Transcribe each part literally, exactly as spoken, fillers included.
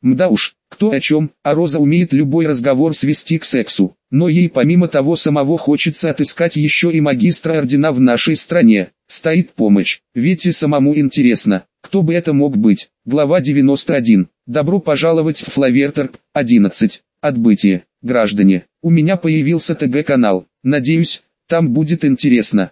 Мда уж, кто о чем, а Роза умеет любой разговор свести к сексу. Но ей помимо того самого хочется отыскать еще и магистра ордена в нашей стране. Стоит помощь, ведь и самому интересно, кто бы это мог быть. Глава девяносто один. Добро пожаловать в Флаверторп. одиннадцать. Отбытие. Граждане, у меня появился ТГ-канал. Надеюсь, там будет интересно.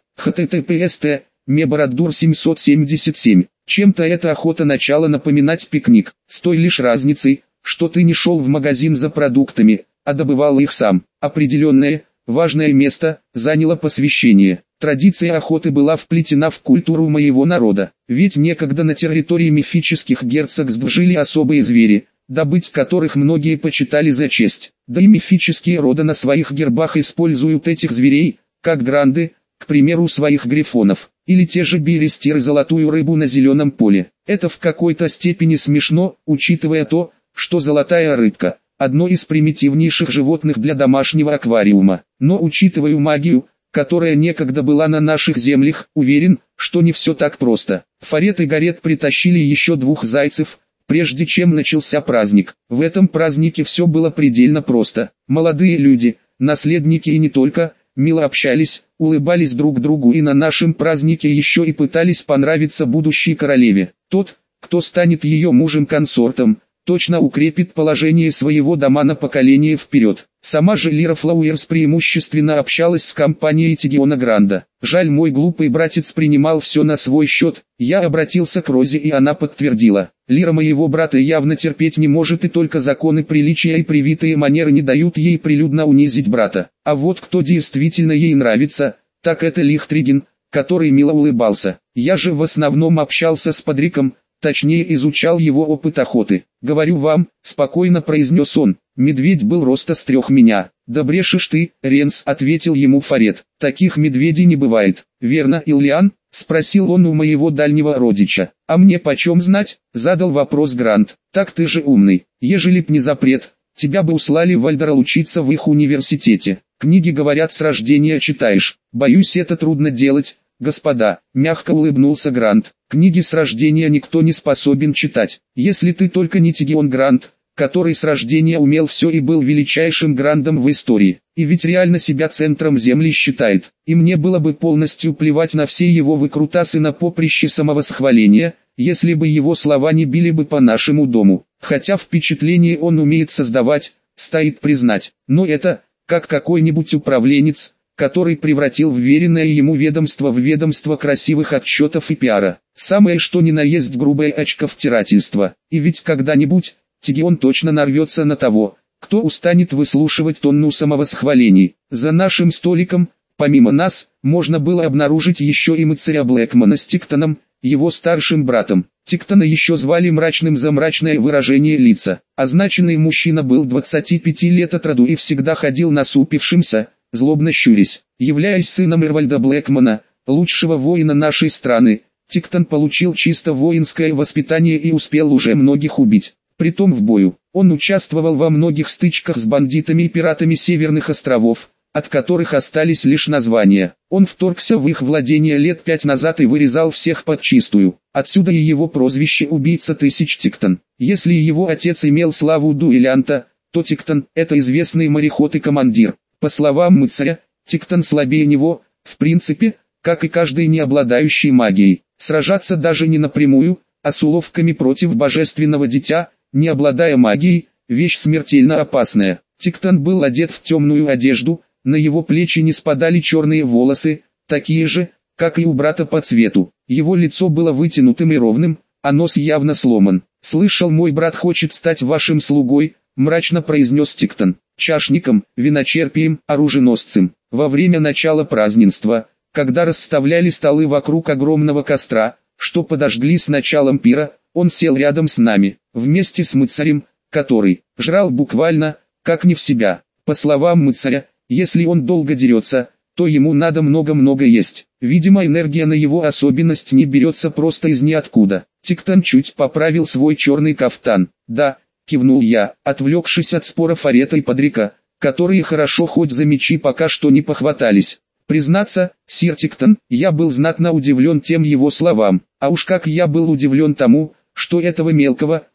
https Мебороддур семьсот семьдесят семь. Чем-то эта охота начала напоминать пикник, с той лишь разницей, что ты не шел в магазин за продуктами, а добывал их сам. Определенное, важное место заняло посвящение. Традиция охоты была вплетена в культуру моего народа, ведь некогда на территории мифических герцогств жили особые звери, добыть которых многие почитали за честь. Да и мифические рода на своих гербах используют этих зверей, как гранды, к примеру своих грифонов, или те же билистеры золотую рыбу на зеленом поле. Это в какой-то степени смешно, учитывая то, что золотая рыбка – одно из примитивнейших животных для домашнего аквариума. Но учитывая магию, которая некогда была на наших землях, уверен, что не все так просто. Фарет и Гарет притащили еще двух зайцев, прежде чем начался праздник. В этом празднике все было предельно просто. Молодые люди, наследники и не только, мило общались, улыбались друг другу и на нашем празднике еще и пытались понравиться будущей королеве. Тот, кто станет ее мужем-консортом, точно укрепит положение своего дома на поколение вперед. Сама же Лира Флауэрс преимущественно общалась с компанией Тигиона Гранда. Жаль, мой глупый братец принимал все на свой счет. Я обратился к Розе, и она подтвердила. Лира моего брата явно терпеть не может, и только законы приличия и привитые манеры не дают ей прилюдно унизить брата. А вот кто действительно ей нравится, так это Лихтригин, который мило улыбался. Я же в основном общался с Падриком, точнее изучал его опыт охоты. «Говорю вам», — спокойно произнес он, — «медведь был роста с трех меня». «Да брешешь ты, Ренс», — ответил ему Фарет, — «таких медведей не бывает». «Верно, Ильян?» — спросил он у моего дальнего родича. «А мне почем знать?» — задал вопрос Грант. «Так ты же умный. Ежели б не запрет, тебя бы услали в Вальдерал учиться в их университете. Книги, говорят, с рождения читаешь. Боюсь, это трудно делать». «Господа», — мягко улыбнулся Грант, — «книги с рождения никто не способен читать, если ты только не Тигион Грант, который с рождения умел все и был величайшим грандом в истории, и ведь реально себя центром земли считает, и мне было бы полностью плевать на все его выкрутасы на поприще самовосхваления, если бы его слова не били бы по нашему дому, хотя впечатление он умеет создавать, стоит признать, но это, как какой-нибудь управленец, который превратил вверенное ему ведомство в ведомство красивых отчетов и пиара. Самое что ни на есть грубое очковтирательство. И ведь когда-нибудь, Тигион точно нарвется на того, кто устанет выслушивать тонну самовосхвалений. За нашим столиком, помимо нас, можно было обнаружить еще и мыцаря Блэкмана с Тиктоном, его старшим братом. Тиктона еще звали Мрачным за мрачное выражение лица. Означенный мужчина был двадцати пяти лет от роду и всегда ходил насупившимся, злобно щурясь. Являясь сыном Эрвальда Блэкмана, лучшего воина нашей страны, Тиктон получил чисто воинское воспитание и успел уже многих убить. Притом в бою. Он участвовал во многих стычках с бандитами и пиратами Северных островов, от которых остались лишь названия. Он вторгся в их владения лет пять назад и вырезал всех подчистую. Отсюда и его прозвище «Убийца тысяч Тиктон». Если его отец имел славу дуэлянта, то Тиктон – это известный мореход и командир. По словам мыцаря, Тиктон слабее него, в принципе, как и каждый не обладающий магией. Сражаться даже не напрямую, а с уловками против божественного дитя, не обладая магией, вещь смертельно опасная. Тиктон был одет в темную одежду, на его плечи не спадали черные волосы, такие же, как и у брата по цвету. Его лицо было вытянутым и ровным, а нос явно сломан. «Слышал, мой брат хочет стать вашим слугой», — мрачно произнес Тиктон. «Чашником, виночерпием, оруженосцем». Во время начала празднества, когда расставляли столы вокруг огромного костра, что подожгли с началом пира, он сел рядом с нами, вместе с мыцарем, который жрал буквально, как не в себя. По словам мыцаря, если он долго дерется, то ему надо много-много есть. Видимо, энергия на его особенность не берется просто из ниоткуда. Тиктон чуть поправил свой черный кафтан. «Да», — кивнул я, отвлекшись от спора Фарета и Падрика, которые хорошо хоть за мечи пока что не похватались. Признаться, сир Тиктон, я был знатно удивлен тем его словам, а уж как я был удивлен тому, что этого мелкого,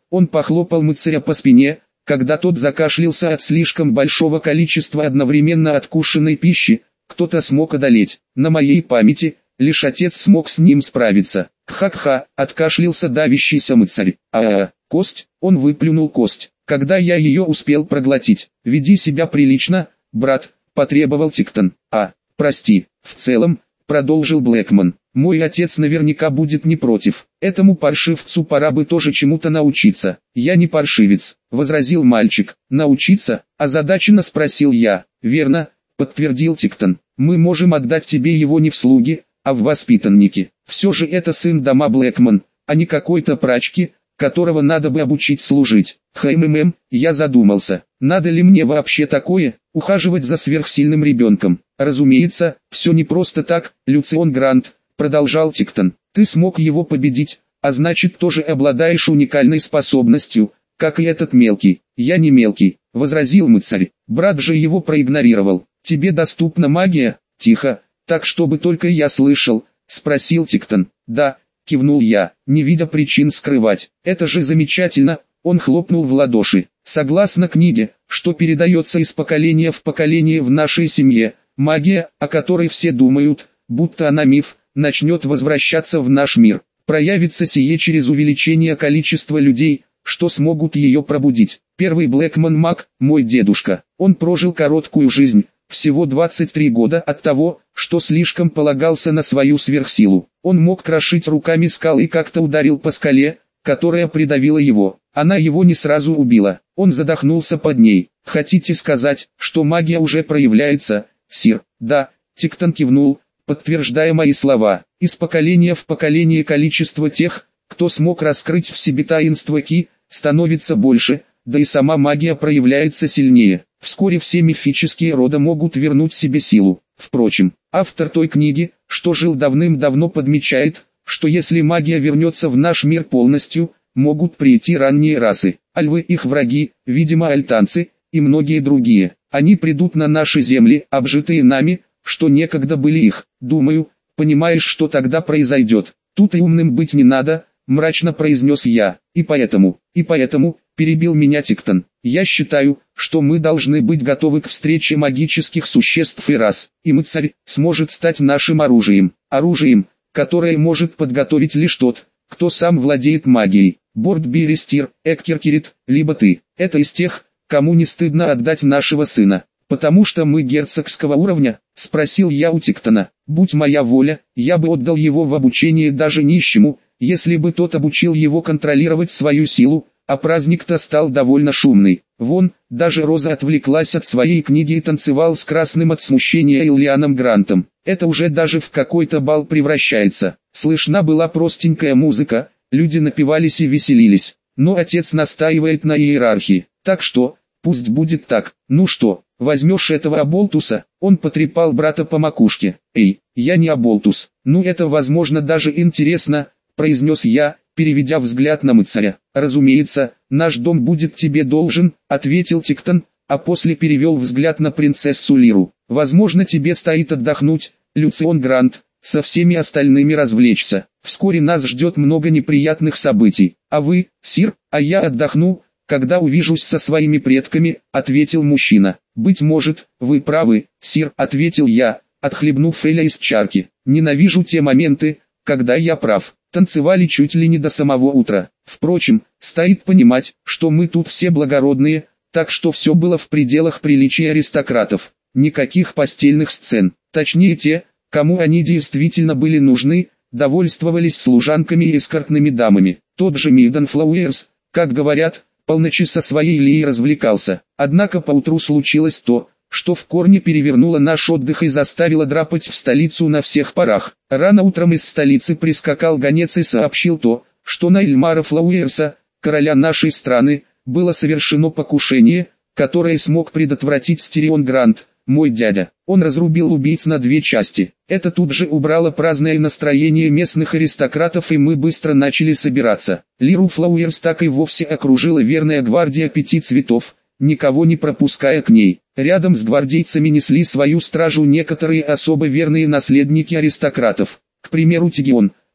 Он похлопал мыцаря по спине, когда тот закашлялся от слишком большого количества одновременно откушенной пищи. Кто-то смог одолеть. На моей памяти, лишь отец смог с ним справиться. Ха-ха, откашлялся давящийся мыцарь. А-а, кость, он выплюнул кость. Когда я ее успел проглотить. Веди себя прилично, брат, потребовал Тиктон. А, прости, в целом, продолжил Блэкман. Мой отец наверняка будет не против. Этому паршивцу пора бы тоже чему-то научиться. Я не паршивец, возразил мальчик. Научиться? Озадаченно спросил я. Верно, подтвердил Тиктон. Мы можем отдать тебе его не в слуги, а в воспитанники. Все же это сын дома Блэкман, а не какой-то прачки, которого надо бы обучить служить. Хм, я задумался, надо ли мне вообще такое, ухаживать за сверхсильным ребенком. Разумеется, все не просто так, Люцион Грант, продолжал Тиктон. Ты смог его победить, а значит тоже обладаешь уникальной способностью, как и этот мелкий. Я не мелкий, возразил мыцарь. Брат же его проигнорировал. Тебе доступна магия? Тихо, так чтобы только я слышал, спросил Тиктон. Да, кивнул я, не видя причин скрывать. Это же замечательно, он хлопнул в ладоши. Согласно книге, что передается из поколения в поколение в нашей семье, магия, о которой все думают, будто она миф, начнет возвращаться в наш мир. Проявится сие через увеличение количества людей, что смогут ее пробудить. Первый Блэкман маг, мой дедушка, он прожил короткую жизнь, всего двадцать три года от того, что слишком полагался на свою сверхсилу. Он мог крошить руками скалы и как-то ударил по скале, которая придавила его. Она его не сразу убила, он задохнулся под ней. Хотите сказать, что магия уже проявляется, сир? Да, Тиктон кивнул, подтверждая мои слова. Из поколения в поколение количество тех, кто смог раскрыть в себе таинство Ки, становится больше, да и сама магия проявляется сильнее. Вскоре все мифические рода могут вернуть себе силу. Впрочем, автор той книги, что жил давным-давно, подмечает, что если магия вернется в наш мир полностью, могут прийти ранние расы, альвы, их враги, видимо альтанцы, и многие другие. Они придут на наши земли, обжитые нами, что некогда были их. Думаю, понимаешь, что тогда произойдет. Тут и умным быть не надо, мрачно произнес я. И поэтому, и поэтому, перебил меня Тиктон, я считаю, что мы должны быть готовы к встрече магических существ и рас, и мыцарь сможет стать нашим оружием, оружием, которое может подготовить лишь тот, кто сам владеет магией. Борт Берестир, Эккеркерит, либо ты. Это из тех, кому не стыдно отдать нашего сына. Потому что мы герцогского уровня, спросил я у Тиктона. Будь моя воля, я бы отдал его в обучение даже нищему, если бы тот обучил его контролировать свою силу, а праздник-то стал довольно шумный. Вон, даже Роза отвлеклась от своей книги и танцевал с красным от смущения Иллианом Грантом. Это уже даже в какой-то бал превращается. Слышна была простенькая музыка, люди напивались и веселились. Но отец настаивает на иерархии. Так что, пусть будет так. Ну что, возьмешь этого оболтуса? Он потрепал брата по макушке. Эй, я не оболтус. Ну это возможно даже интересно, произнес я, переведя взгляд на мыцаря. «Разумеется, наш дом будет тебе должен», — ответил Тиктон, а после перевел взгляд на принцессу Лиру. «Возможно, тебе стоит отдохнуть, Люцион Грант, со всеми остальными развлечься. Вскоре нас ждет много неприятных событий. А вы, сир, а я отдохну, когда увижусь со своими предками», — ответил мужчина. «Быть может, вы правы, сир», — ответил я, отхлебнув эля из чарки. «Ненавижу те моменты, когда я прав». Танцевали чуть ли не до самого утра. Впрочем, стоит понимать, что мы тут все благородные, так что все было в пределах приличия аристократов. Никаких постельных сцен. Точнее те, кому они действительно были нужны, довольствовались служанками и эскортными дамами. Тот же Миден Флауэрс, как говорят, полночи со своей Лией развлекался. Однако поутру случилось то, что в корне перевернуло наш отдых и заставило драпать в столицу на всех парах. Рано утром из столицы прискакал гонец и сообщил то, что на Эльмара Флауэрса, короля нашей страны, было совершено покушение, которое смог предотвратить Стерион Грант, мой дядя. Он разрубил убийц на две части. Это тут же убрало праздное настроение местных аристократов, и мы быстро начали собираться. Лиру Флауэрс так и вовсе окружила верная гвардия пяти цветов, никого не пропуская к ней. Рядом с гвардейцами несли свою стражу некоторые особо верные наследники аристократов. К примеру, Тигион,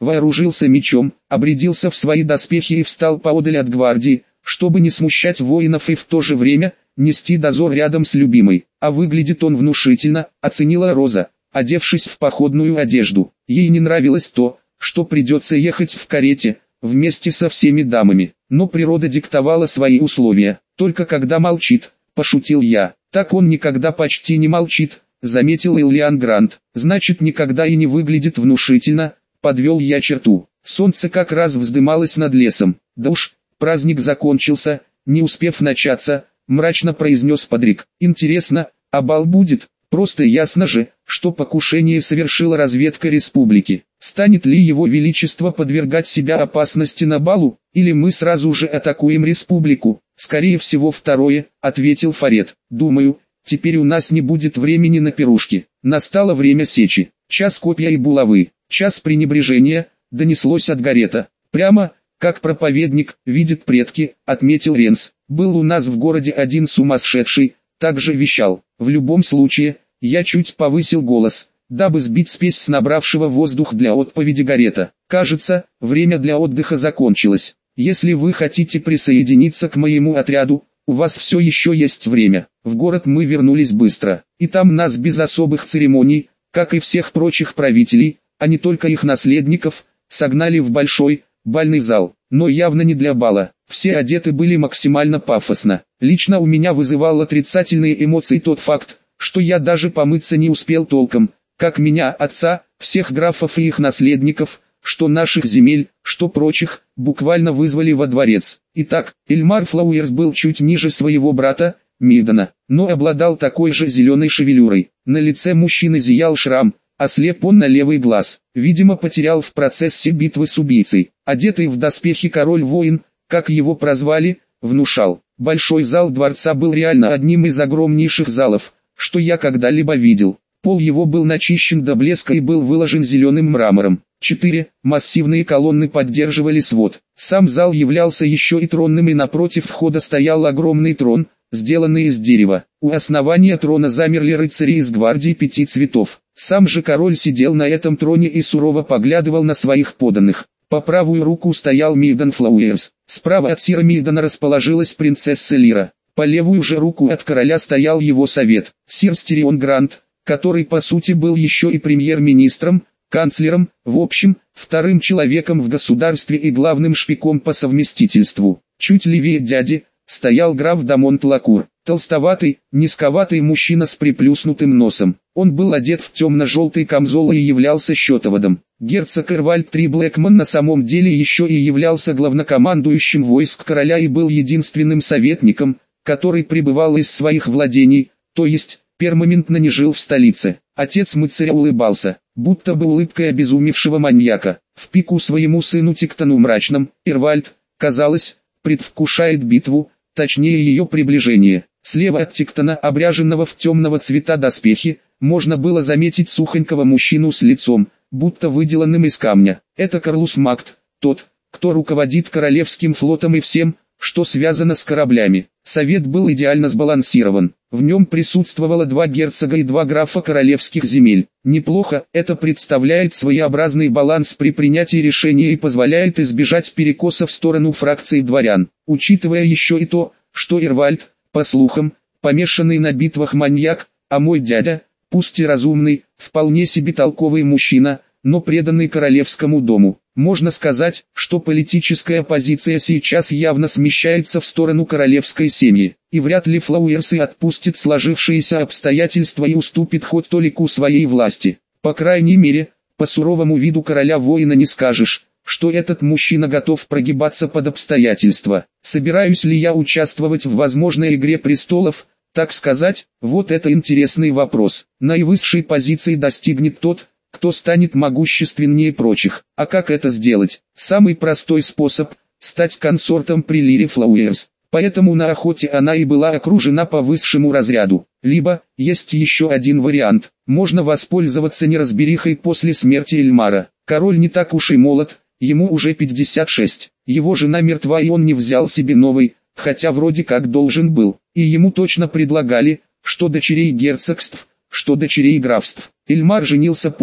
вооружился мечом, обрядился в свои доспехи и встал поодаль от гвардии, чтобы не смущать воинов и в то же время нести дозор рядом с любимой. А выглядит он внушительно, оценила Роза, одевшись в походную одежду. Ей не нравилось то, что придется ехать в карете, вместе со всеми дамами. Но природа диктовала свои условия. Только когда молчит, пошутил я. Так он никогда почти не молчит, заметил Иллиан Грант. Значит, никогда и не выглядит внушительно, подвел я черту. Солнце как раз вздымалось над лесом. Да уж, праздник закончился, не успев начаться, мрачно произнес Падрик. Интересно, а бал будет? Просто ясно же, что покушение совершила разведка республики. Станет ли его величество подвергать себя опасности на балу, или мы сразу же атакуем республику? Скорее всего второе, ответил Фарет. Думаю, теперь у нас не будет времени на пирушки. Настало время сечи. Час копья и булавы, час пренебрежения, донеслось от Гарета. Прямо, как проповедник, видит предки, отметил Ренс. Был у нас в городе один сумасшедший, также вещал. В любом случае, я чуть повысил голос, дабы сбить спесь с набравшего воздух для отповеди Гарета. Кажется, время для отдыха закончилось. Если вы хотите присоединиться к моему отряду, у вас все еще есть время. В город мы вернулись быстро, и там нас без особых церемоний, как и всех прочих правителей, а не только их наследников, согнали в большой, бальный зал. Но явно не для бала. Все одеты были максимально пафосно. Лично у меня вызывал отрицательные эмоции тот факт, что я даже помыться не успел толком, как меня, отца, всех графов и их наследников, что наших земель, что прочих, буквально вызвали во дворец. Итак, Эльмар Флауэрс был чуть ниже своего брата, Мидона, но обладал такой же зеленой шевелюрой. На лице мужчины зиял шрам, ослеп он на левый глаз. Видимо, потерял в процессе битвы с убийцей. Одетый в доспехи король-воин, как его прозвали, внушал. Большой зал дворца был реально одним из огромнейших залов, что я когда-либо видел. Пол его был начищен до блеска и был выложен зеленым мрамором. Четыре массивные колонны поддерживали свод. Сам зал являлся еще и тронным, и напротив входа стоял огромный трон, сделанный из дерева. У основания трона замерли рыцари из гвардии пяти цветов. Сам же король сидел на этом троне и сурово поглядывал на своих подданных. По правую руку стоял Мидон Флауэрс. Справа от сира Мидона расположилась принцесса Лира. По левую же руку от короля стоял его совет, сир Стерион Грант, который по сути был еще и премьер-министром, канцлером, в общем, вторым человеком в государстве и главным шпиком по совместительству. Чуть левее дяди стоял граф Дамонт Лакур, толстоватый, низковатый мужчина с приплюснутым носом. Он был одет в темно-желтый камзол и являлся счетоводом. Герцог Эрвальд Три Блэкман на самом деле еще и являлся главнокомандующим войск короля и был единственным советником, который пребывал из своих владений, то есть, перманентно не жил в столице. Отец мыцаря улыбался, будто бы улыбкой обезумевшего маньяка. В пику своему сыну Тиктону Мрачном, Эрвальд, казалось, предвкушает битву, точнее ее приближение. Слева от Тиктона, обряженного в темного цвета доспехи, можно было заметить сухонького мужчину с лицом, будто выделанным из камня. Это Карлус Макт, тот, кто руководит королевским флотом и всем, что связано с кораблями. Совет был идеально сбалансирован. В нем присутствовало два герцога и два графа королевских земель. Неплохо, это представляет своеобразный баланс при принятии решения и позволяет избежать перекоса в сторону фракций дворян. Учитывая еще и то, что Эрвальд, по слухам, помешанный на битвах маньяк, а мой дядя, пусть и разумный, вполне себе толковый мужчина, но преданный королевскому дому. Можно сказать, что политическая позиция сейчас явно смещается в сторону королевской семьи, и вряд ли Флауэрсы отпустит сложившиеся обстоятельства и уступит хоть толику своей власти. По крайней мере, по суровому виду короля-воина не скажешь, что этот мужчина готов прогибаться под обстоятельства. Собираюсь ли я участвовать в возможной игре престолов, так сказать, вот это интересный вопрос. Наивысшей позиции достигнет тот, кто станет могущественнее прочих. А как это сделать? Самый простой способ – стать консортом при Лире Флауэрс. Поэтому на охоте она и была окружена по высшему разряду. Либо, есть еще один вариант, можно воспользоваться неразберихой после смерти Эльмара. Король не так уж и молод, ему уже пятьдесят шесть. Его жена мертва и он не взял себе новой, хотя вроде как должен был. И ему точно предлагали, что дочерей герцогств, что дочерей графств. Эльмар женился поздно,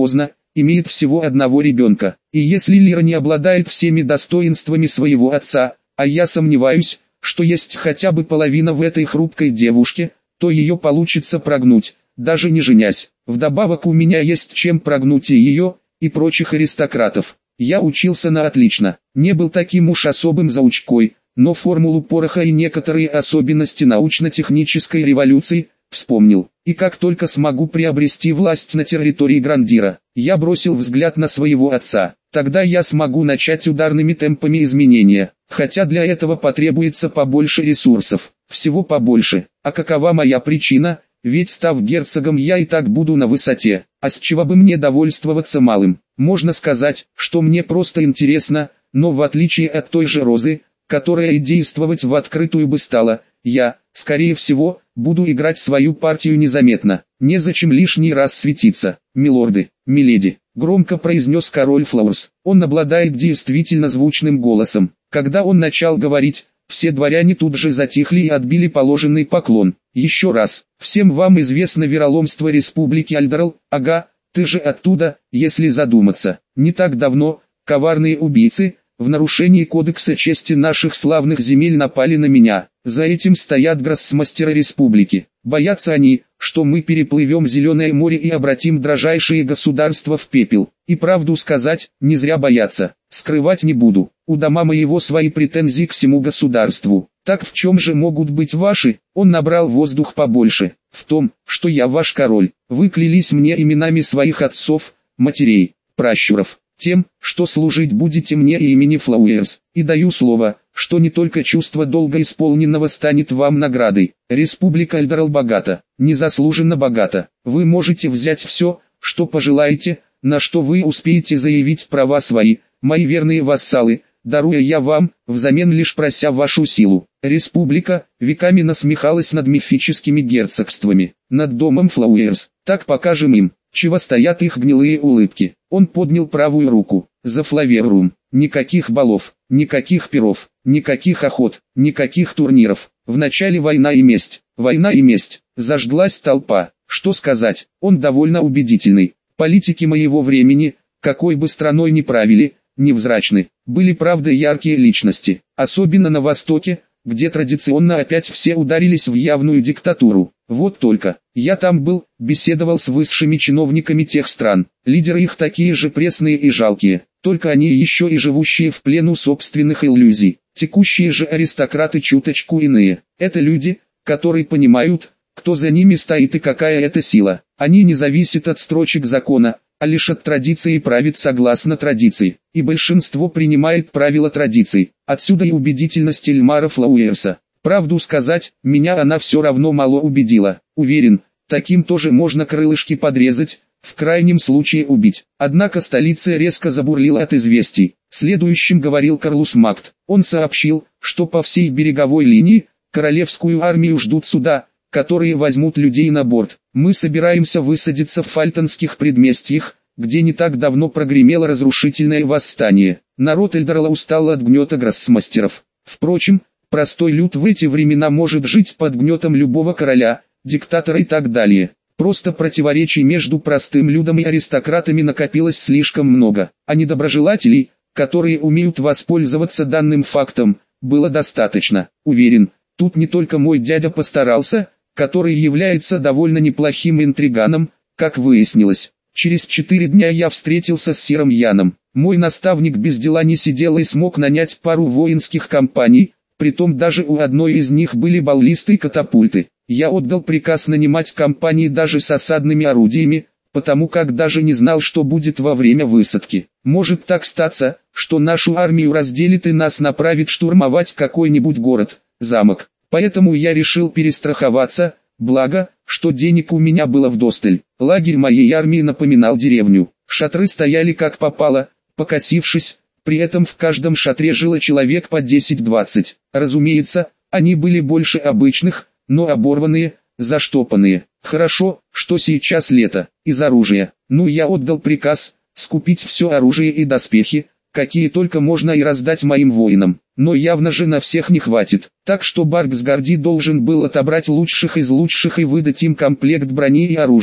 имеет всего одного ребенка. И если Лира не обладает всеми достоинствами своего отца, а я сомневаюсь, что есть хотя бы половина в этой хрупкой девушке, то ее получится прогнуть, даже не женясь. Вдобавок у меня есть чем прогнуть и ее, и прочих аристократов. Я учился на отлично, не был таким уж особым заучкой, но формулу пороха и некоторые особенности научно-технической революции вспомнил. И как только смогу приобрести власть на территории Грандира, я бросил взгляд на своего отца. Тогда я смогу начать ударными темпами изменения, хотя для этого потребуется побольше ресурсов, всего побольше. А какова моя причина? Ведь став герцогом я и так буду на высоте, а с чего бы мне довольствоваться малым? Можно сказать, что мне просто интересно, но в отличие от той же Розы, которая и действовать в открытую бы стала, я, скорее всего, буду играть свою партию незаметно. Незачем лишний раз светиться. Милорды, миледи, громко произнес король Флаурс. Он обладает действительно звучным голосом. Когда он начал говорить, все дворяне тут же затихли и отбили положенный поклон. Еще раз, всем вам известно вероломство республики Альдерал, ага, ты же оттуда, если задуматься. Не так давно, коварные убийцы, в нарушении кодекса чести наших славных земель напали на меня. За этим стоят гроссмастеры республики. Боятся они, что мы переплывем Зеленое море и обратим дрожайшие государства в пепел. И правду сказать, не зря боятся. Скрывать не буду. У дома моего свои претензии к всему государству. Так в чем же могут быть ваши? Он набрал воздух побольше. В том, что я ваш король. Вы клялись мне именами своих отцов, матерей, пращуров. Тем, что служить будете мне и имени Флауэрс. И даю слово, что не только чувство долга исполненного станет вам наградой. Республика Альдерал богата, незаслуженно богата. Вы можете взять все, что пожелаете, на что вы успеете заявить права свои, мои верные вассалы, даруя я вам, взамен лишь прося вашу силу. Республика веками насмехалась над мифическими герцогствами, над домом Флауэрс. Так покажем им, чего стоят их гнилые улыбки. Он поднял правую руку. За Флаверрум. Никаких балов, никаких пиров, никаких охот, никаких турниров. Вначале война и месть. Война и месть. Зажглась толпа. Что сказать, он довольно убедительный. Политики моего времени, какой бы страной ни правили, невзрачны. Были правда яркие личности. Особенно на Востоке, где традиционно опять все ударились в явную диктатуру. Вот только, я там был, беседовал с высшими чиновниками тех стран. Лидеры их такие же пресные и жалкие, только они еще и живущие в плену собственных иллюзий. Текущие же аристократы чуточку иные. Это люди, которые понимают, кто за ними стоит и какая это сила. Они не зависят от строчек закона, а лишь от традиции правит согласно традиции. И большинство принимает правила традиций. Отсюда и убедительность Эльмара Флауэрса. Правду сказать, меня она все равно мало убедила. Уверен, таким тоже можно крылышки подрезать, в крайнем случае убить. Однако столица резко забурлила от известий. Следующим говорил Карлус Макт. Он сообщил, что по всей береговой линии, королевскую армию ждут суда, которые возьмут людей на борт. Мы собираемся высадиться в фальтонских предместьях, где не так давно прогремело разрушительное восстание. Народ Эльдерала устал от гнета гроссмастеров. Впрочем, простой люд в эти времена может жить под гнетом любого короля, диктатора и так далее. Просто противоречий между простым людом и аристократами накопилось слишком много, а недоброжелателей, которые умеют воспользоваться данным фактом, было достаточно. Уверен, тут не только мой дядя постарался, который является довольно неплохим интриганом, как выяснилось. Через четыре дня я встретился с Сиром Яном. Мой наставник без дела не сидел и смог нанять пару воинских компаний, притом даже у одной из них были баллисты и катапульты. Я отдал приказ нанимать компании даже с осадными орудиями, потому как даже не знал, что будет во время высадки. Может так статься, что нашу армию разделит и нас направит штурмовать какой-нибудь город, замок. Поэтому я решил перестраховаться, благо, что денег у меня было вдосталь. Лагерь моей армии напоминал деревню. Шатры стояли как попало, покосившись, при этом в каждом шатре жило человек по десять-двадцать. Разумеется, они были больше обычных, но оборванные, заштопанные. Хорошо, что сейчас лето, из оружия. Ну я отдал приказ, скупить все оружие и доспехи, какие только можно, и раздать моим воинам. Но явно же на всех не хватит. Так что Барксгарди должен был отобрать лучших из лучших и выдать им комплект брони и оружия.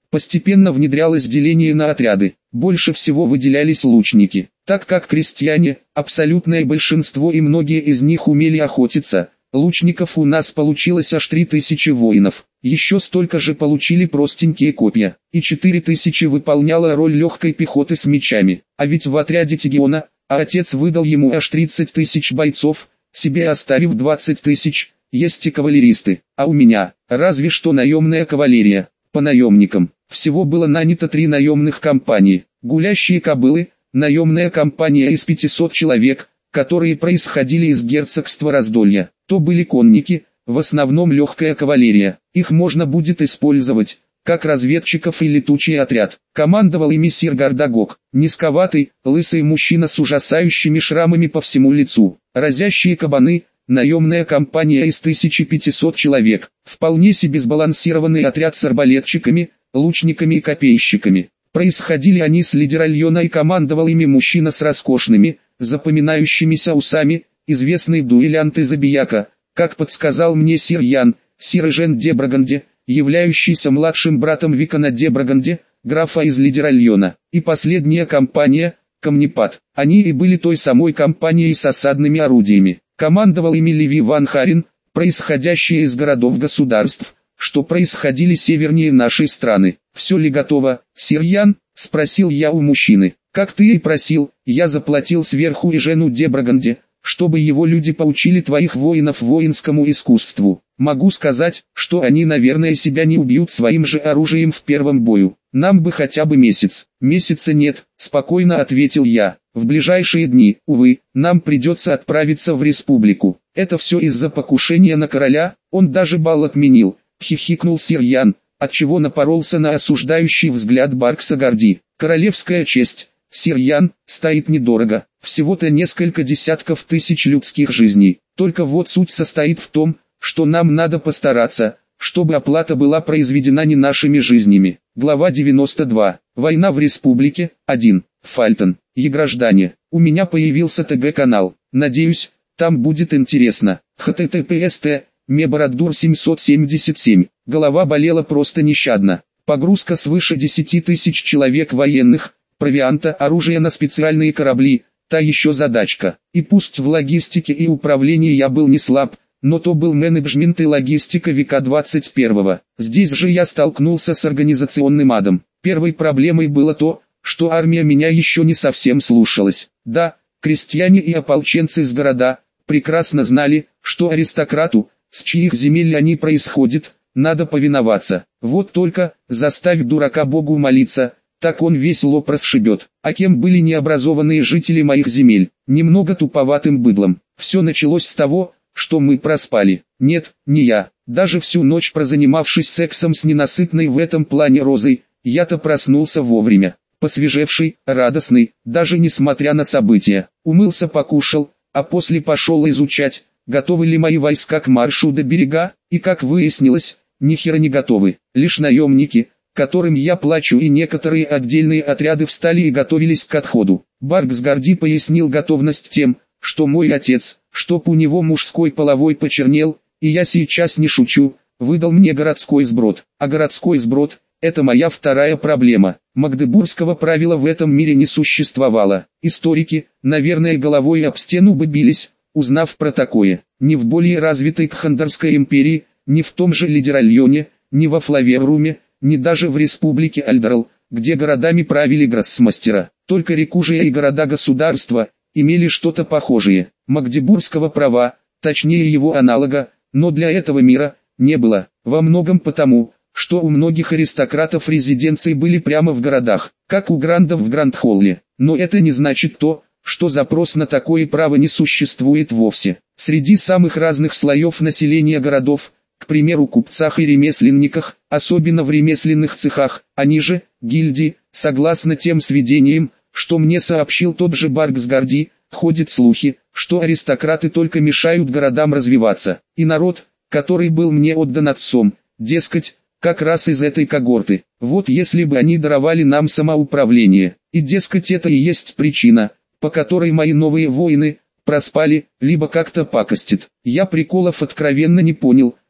Постепенно внедрялось деление на отряды. Больше всего выделялись лучники, так как крестьяне, абсолютное большинство и многие из них умели охотиться. Лучников у нас получилось аж три тысячи воинов, еще столько же получили простенькие копья, и четыре тысячи выполняла роль легкой пехоты с мечами. А ведь в отряде Тегиона, а отец выдал ему аж тридцать тысяч бойцов, себе оставив двадцать тысяч, есть и кавалеристы, а у меня, разве что наемная кавалерия. По наемникам, всего было нанято три наемных компании, гулящие кобылы, наемная компания из пятисот человек, которые происходили из герцогства Раздолья, то были конники, в основном легкая кавалерия, их можно будет использовать, как разведчиков и летучий отряд. Командовал ими сир Гордагок, низковатый, лысый мужчина с ужасающими шрамами по всему лицу, разящие кабаны, наемная компания из тысячи пятисот человек, вполне себе сбалансированный отряд с арбалетчиками, лучниками и копейщиками. Происходили они с лидера Льона и командовал ими мужчина с роскошными, запоминающимися усами, известный дуэлянт и забияка, как подсказал мне сир Ян, сир Эжен де Браганде, являющийся младшим братом Викона де Браганде, графа из лидера Льона. И последняя компания, Камнепад, они и были той самой компанией с осадными орудиями. Командовал ими Леви ван Харин, происходящие из городов-государств, что происходили севернее нашей страны. «Все ли готово, сир Ян?» – спросил я у мужчины. «Как ты и просил, я заплатил сверху Эжену де Браганде, чтобы его люди поучили твоих воинов воинскому искусству. Могу сказать, что они, наверное, себя не убьют своим же оружием в первом бою. Нам бы хотя бы месяц». «Месяца нет», – спокойно ответил я. «В ближайшие дни, увы, нам придется отправиться в республику. Это все из-за покушения на короля, он даже бал отменил», – хихикнул сир Ян, отчего напоролся на осуждающий взгляд Баркса Горди. «Королевская честь, сир Ян, стоит недорого, всего-то несколько десятков тысяч людских жизней. Только вот суть состоит в том, что нам надо постараться, чтобы оплата была произведена не нашими жизнями». Глава девяносто два. Война в республике. один. Фальтон. И граждане. У меня появился ТГ-канал. Надеюсь, там будет интересно. https Мебороддур семьсот семьдесят семь. Голова болела просто нещадно. Погрузка свыше десяти тысяч человек военных, провианта, оружия на специальные корабли, та еще задачка. И пусть в логистике и управлении я был не слаб, но то был менеджмент и логистика века двадцать первого. Здесь же я столкнулся с организационным адом. Первой проблемой было то, что армия меня еще не совсем слушалась. Да, крестьяне и ополченцы из города прекрасно знали, что аристократу, с чьих земель они происходят, надо повиноваться. Вот только, заставь дурака Богу молиться, так он весь лоб расшибет. А кем были необразованные жители моих земель? Немного туповатым быдлом. Все началось с того, что мы проспали. Нет, не я. Даже всю ночь прозанимавшись сексом с ненасытной в этом плане Розой, я-то проснулся вовремя. Посвежевший, радостный, даже несмотря на события. Умылся, покушал, а после пошел изучать, готовы ли мои войска к маршу до берега, и как выяснилось, ни хера не готовы. Лишь наемники, которым я плачу, и некоторые отдельные отряды встали и готовились к отходу. Баркс Горди пояснил готовность тем, что мой отец, чтоб у него мужской половой почернел, и я сейчас не шучу, выдал мне городской сброд. А городской сброд – это моя вторая проблема. Магдебургского правила в этом мире не существовало. Историки, наверное, головой об стену бы бились, узнав про такое. Ни в более развитой Кхандерской империи, ни в том же Лидеральоне, ни во Флаверруме, ни даже в республике Альдерл, где городами правили гроссмастера. Только Рекужия и города-государства имели что-то похожее. Магдебургского права, точнее его аналога, но для этого мира не было. Во многом потому, что у многих аристократов резиденции были прямо в городах, как у грандов в Гранд-Холле. Но это не значит то, что запрос на такое право не существует вовсе. Среди самых разных слоев населения городов, к примеру купцах и ремесленниках, особенно в ремесленных цехах, они же, гильдии, согласно тем сведениям, что мне сообщил тот же Баркс Горди, ходят слухи, что аристократы только мешают городам развиваться. И народ, который был мне отдан отцом, дескать, как раз из этой когорты. Вот если бы они даровали нам самоуправление, и дескать это и есть причина, по которой мои новые воины проспали, либо как-то пакостят. Я приколов откровенно не понял,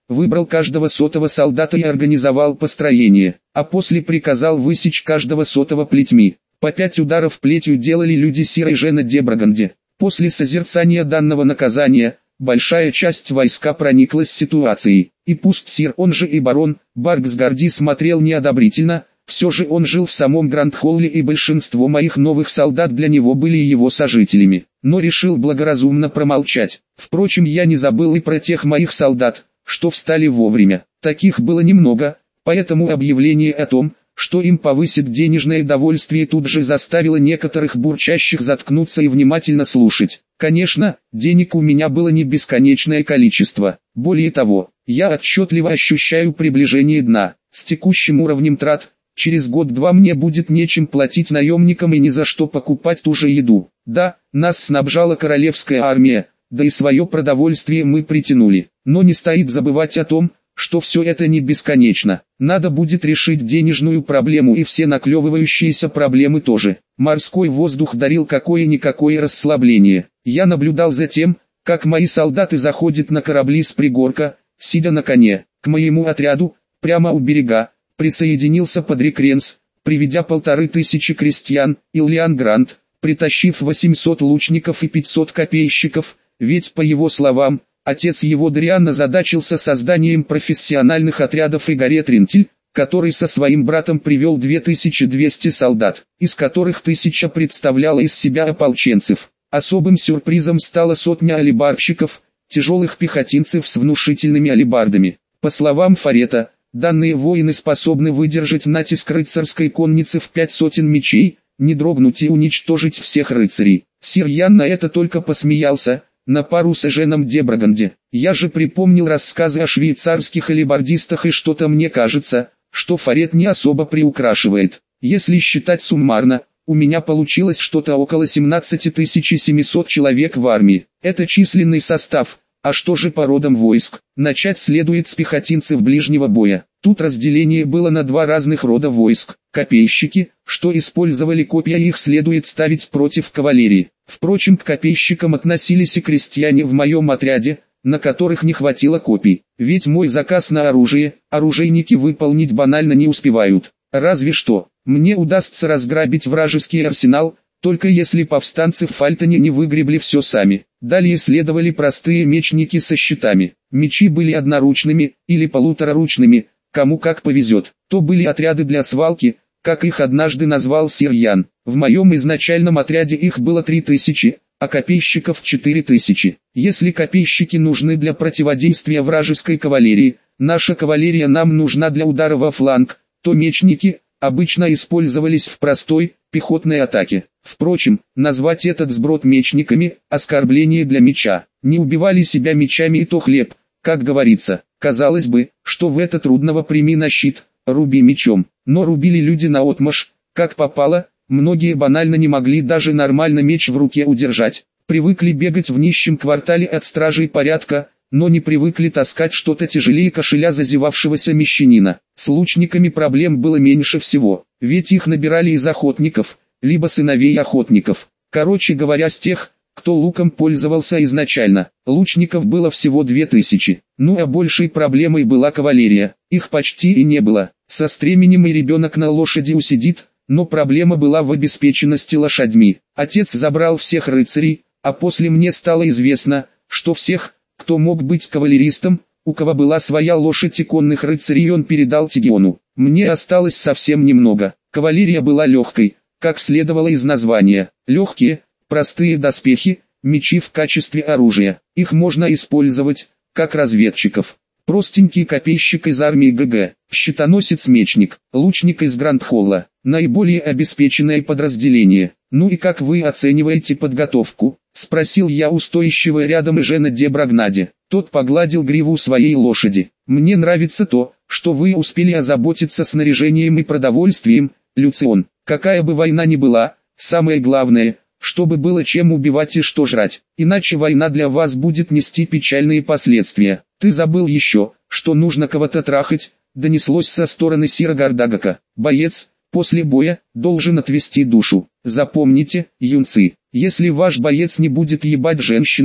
выбрал каждого сотого солдата и организовал построение, а после приказал высечь каждого сотого плетьми. По пять ударов плетью делали люди сира Эжена де Браганде. После созерцания данного наказания, большая часть войска прониклась ситуацией, и пусть сир, он же и барон, Барксгарди смотрел неодобрительно, все же он жил в самом Гранд-Холле и большинство моих новых солдат для него были его сожителями, но решил благоразумно промолчать. Впрочем, я не забыл и про тех моих солдат, что встали вовремя. Таких было немного, поэтому объявление о том, что им повысит денежное довольствие, тут же заставило некоторых бурчащих заткнуться и внимательно слушать. Конечно, денег у меня было не бесконечное количество. Более того, я отчетливо ощущаю приближение дна. С текущим уровнем трат, через год-два мне будет нечем платить наемникам и ни за что покупать ту же еду. Да, нас снабжала королевская армия, да и свое продовольствие мы притянули. Но не стоит забывать о том, что все это не бесконечно. Надо будет решить денежную проблему и все наклевывающиеся проблемы тоже. Морской воздух дарил какое-никакое расслабление. Я наблюдал за тем, как мои солдаты заходят на корабли с пригорка, сидя на коне. К моему отряду, прямо у берега, присоединился Патрик Ренс, приведя полторы тысячи крестьян, и Лиан Грант, притащив восемьсот лучников и пятьсот копейщиков, ведь, по его словам, отец его Дариан озадачился созданием профессиональных отрядов, и Гарет Рентель, который со своим братом привел две тысячи двести солдат, из которых тысяча представляла из себя ополченцев. Особым сюрпризом стала сотня алибардщиков, тяжелых пехотинцев с внушительными алебардами. По словам Фарета, данные воины способны выдержать натиск рыцарской конницы в пять сотен мечей, не дрогнуть и уничтожить всех рыцарей. Сир Ян на это только посмеялся, на пару с Эженом де Браганде. Я же припомнил рассказы о швейцарских алебардистах, и что-то мне кажется, что Фарет не особо приукрашивает. Если считать суммарно, у меня получилось что-то около семнадцать тысяч семьсот человек в армии. Это численный состав. А что же по родам войск? Начать следует с пехотинцев ближнего боя. Тут разделение было на два разных рода войск. Копейщики, что использовали копья, их следует ставить против кавалерии. Впрочем, к копейщикам относились и крестьяне в моем отряде, на которых не хватило копий. Ведь мой заказ на оружие, оружейники выполнить банально не успевают. Разве что, мне удастся разграбить вражеский арсенал, только если повстанцы в Фальтоне не выгребли все сами. Далее следовали простые мечники со щитами. Мечи были одноручными, или полутораручными, кому как повезет. То были отряды для свалки, как их однажды назвал сир Ян. В моем изначальном отряде их было три тысячи, а копейщиков четыре тысячи. Если копейщики нужны для противодействия вражеской кавалерии, наша кавалерия нам нужна для удара во фланг, то мечники обычно использовались в простой, пехотной атаке. Впрочем, назвать этот сброд мечниками – оскорбление для меча. Не убивали себя мечами, и то хлеб, как говорится. Казалось бы, что в это трудного прими на щит, руби мечом. Но рубили люди наотмашь, как попало, многие банально не могли даже нормально меч в руке удержать. Привыкли бегать в нищем квартале от стражей порядка, но не привыкли таскать что-то тяжелее кошеля зазевавшегося мещанина. С лучниками проблем было меньше всего, ведь их набирали из охотников, либо сыновей охотников. Короче говоря, с тех, кто луком пользовался изначально. Лучников было всего две тысячи. Ну а большей проблемой была кавалерия. Их почти и не было. Со стременем и ребенок на лошади усидит, но проблема была в обеспеченности лошадьми. Отец забрал всех рыцарей, а после мне стало известно, что всех, кто мог быть кавалеристом, у кого была своя лошадь и конных рыцарей, он передал Тигиону. Мне осталось совсем немного. Кавалерия была легкой, как следовало из названия. Легкие, простые доспехи, мечи в качестве оружия. Их можно использовать, как разведчиков. Простенький копейщик из армии ГГ, щитоносец-мечник, лучник из Гранд-Холла. Наиболее обеспеченное подразделение. Ну и как вы оцениваете подготовку? Спросил я у стоящего рядом Эжена де Брагнаде. Тот погладил гриву своей лошади. Мне нравится то, что вы успели озаботиться снаряжением и продовольствием, Люцион. Какая бы война ни была, самое главное, чтобы было чем убивать и что жрать. Иначе война для вас будет нести печальные последствия. Ты забыл еще, что нужно кого-то трахать, донеслось со стороны сира Гардагака. Боец, после боя, должен отвести душу. Запомните, юнцы, если ваш боец не будет ебать женщину,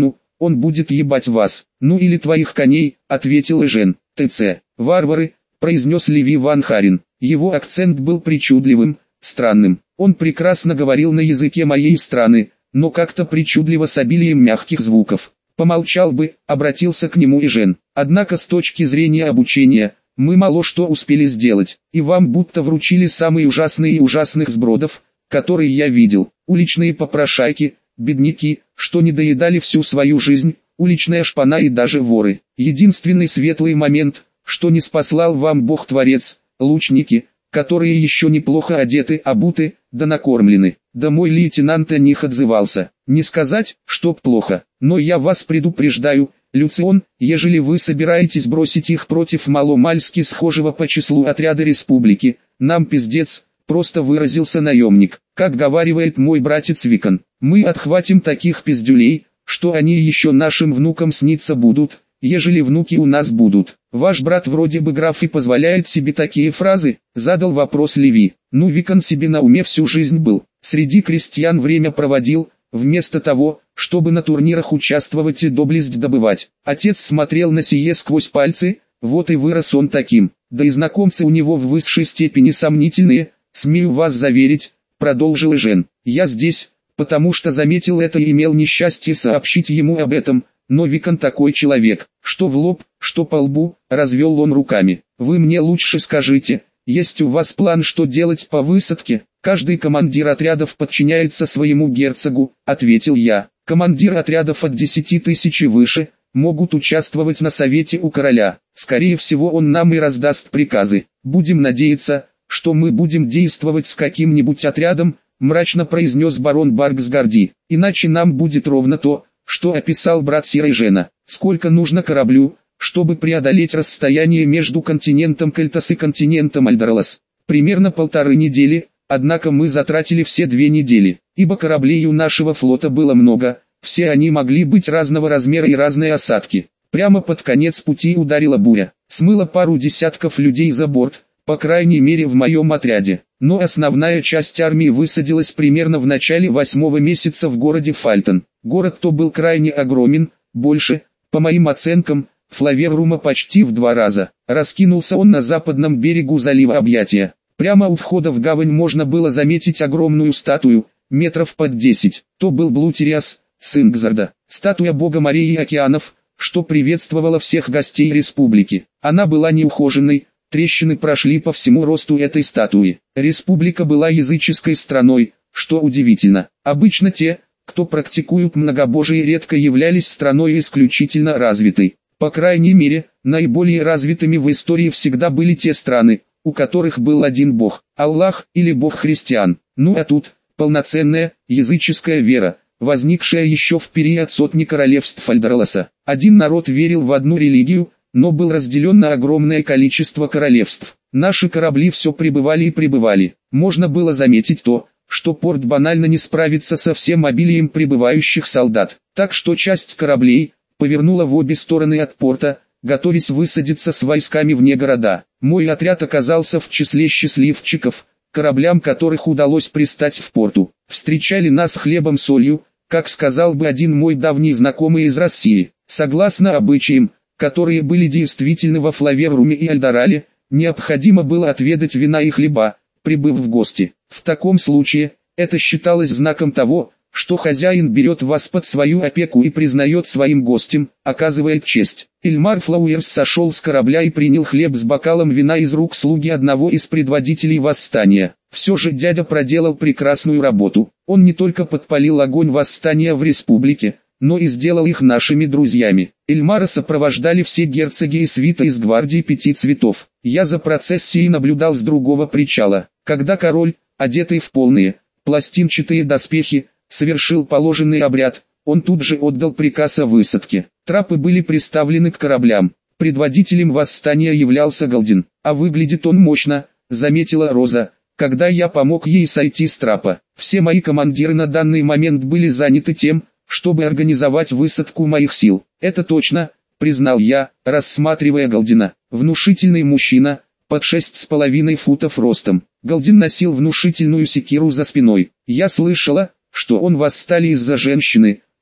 он будет ебать вас, ну или твоих коней, ответил Эжен. ТЦ, варвары, произнес Леви Ван Харин. Его акцент был причудливым, странным. Он прекрасно говорил на языке моей страны, но как-то причудливо с обилием мягких звуков. Помолчал бы, обратился к нему Эжен. Однако с точки зрения обучения, мы мало что успели сделать, и вам будто вручили самые ужасные и ужасных сбродов, которые я видел. Уличные попрошайки, бедняки, что не доедали всю свою жизнь, уличная шпана и даже воры. Единственный светлый момент, что не спаслал вам Бог-творец, лучники, которые еще неплохо одеты, обуты, да накормлены. Да мой лейтенант о них отзывался. Не сказать, что плохо, но я вас предупреждаю, Люцион, ежели вы собираетесь бросить их против маломальски схожего по числу отряда республики, нам пиздец, просто выразился наемник. Как говаривает мой братец Викон, мы отхватим таких пиздюлей, что они еще нашим внукам сниться будут, ежели внуки у нас будут. Ваш брат вроде бы граф и позволяет себе такие фразы, задал вопрос Леви. Ну Викон себе на уме всю жизнь был, среди крестьян время проводил, вместо того, чтобы на турнирах участвовать и доблесть добывать. Отец смотрел на сие сквозь пальцы, вот и вырос он таким. Да и знакомцы у него в высшей степени сомнительные, смею вас заверить, продолжил Эжен. Я здесь, потому что заметил это и имел несчастье сообщить ему об этом, но Викон такой человек, что в лоб, что по лбу, развел он руками. Вы мне лучше скажите, есть у вас план, что делать по высадке? Каждый командир отрядов подчиняется своему герцогу, ответил я. Командир отрядов от десяти тысяч и выше могут участвовать на совете у короля. Скорее всего он нам и раздаст приказы. Будем надеяться, что мы будем действовать с каким-нибудь отрядом, мрачно произнес барон Барксгарди. Иначе нам будет ровно то, что описал брат Сирайжена. Сколько нужно кораблю, чтобы преодолеть расстояние между континентом Кельтас и континентом Альдоралас? Примерно полторы недели. Однако мы затратили все две недели, ибо кораблей у нашего флота было много, все они могли быть разного размера и разной осадки. Прямо под конец пути ударила буря, смыла пару десятков людей за борт, по крайней мере в моем отряде. Но основная часть армии высадилась примерно в начале восьмого месяца в городе Фальтон. Город-то был крайне огромен, больше, по моим оценкам, Флаверрума почти в два раза. Раскинулся он на западном берегу залива Объятия. Прямо у входа в гавань можно было заметить огромную статую, метров под десять. То был Блутериас, сын Гзарда, статуя бога морей и океанов, что приветствовала всех гостей республики. Она была неухоженной, трещины прошли по всему росту этой статуи. Республика была языческой страной, что удивительно. Обычно те, кто практикуют многобожие, редко являлись страной исключительно развитой. По крайней мере, наиболее развитыми в истории всегда были те страны, у которых был один бог, Аллах или бог христиан. Ну а тут, полноценная, языческая вера, возникшая еще в период сотни королевств Альдораласа. Один народ верил в одну религию, но был разделен на огромное количество королевств. Наши корабли все прибывали и прибывали. Можно было заметить то, что порт банально не справится со всем обилием прибывающих солдат. Так что часть кораблей повернула в обе стороны от порта, готовясь высадиться с войсками вне города. Мой отряд оказался в числе счастливчиков, кораблям которых удалось пристать в порту. Встречали нас хлебом-солью, как сказал бы один мой давний знакомый из России. Согласно обычаям, которые были действительны во Флаверруме и Альдорале, необходимо было отведать вина и хлеба, прибыв в гости. В таком случае, это считалось знаком того, что хозяин берет вас под свою опеку и признает своим гостем, оказывает честь. Ильмар Флауэрс сошел с корабля и принял хлеб с бокалом вина из рук слуги одного из предводителей восстания. Все же дядя проделал прекрасную работу. Он не только подпалил огонь восстания в республике, но и сделал их нашими друзьями. Ильмара сопровождали все герцоги и свита из гвардии пяти цветов. Я за процессией наблюдал с другого причала. Когда король, одетый в полные, пластинчатые доспехи, совершил положенный обряд, он тут же отдал приказ о высадке. Трапы были приставлены к кораблям. Предводителем восстания являлся Галдин. А выглядит он мощно, заметила Роза, когда я помог ей сойти с трапа. Все мои командиры на данный момент были заняты тем, чтобы организовать высадку моих сил. Это точно, признал я, рассматривая Галдина. Внушительный мужчина, под шесть с половиной футов ростом. Галдин носил внушительную секиру за спиной. Я слышала, что он восстали из-за женщины,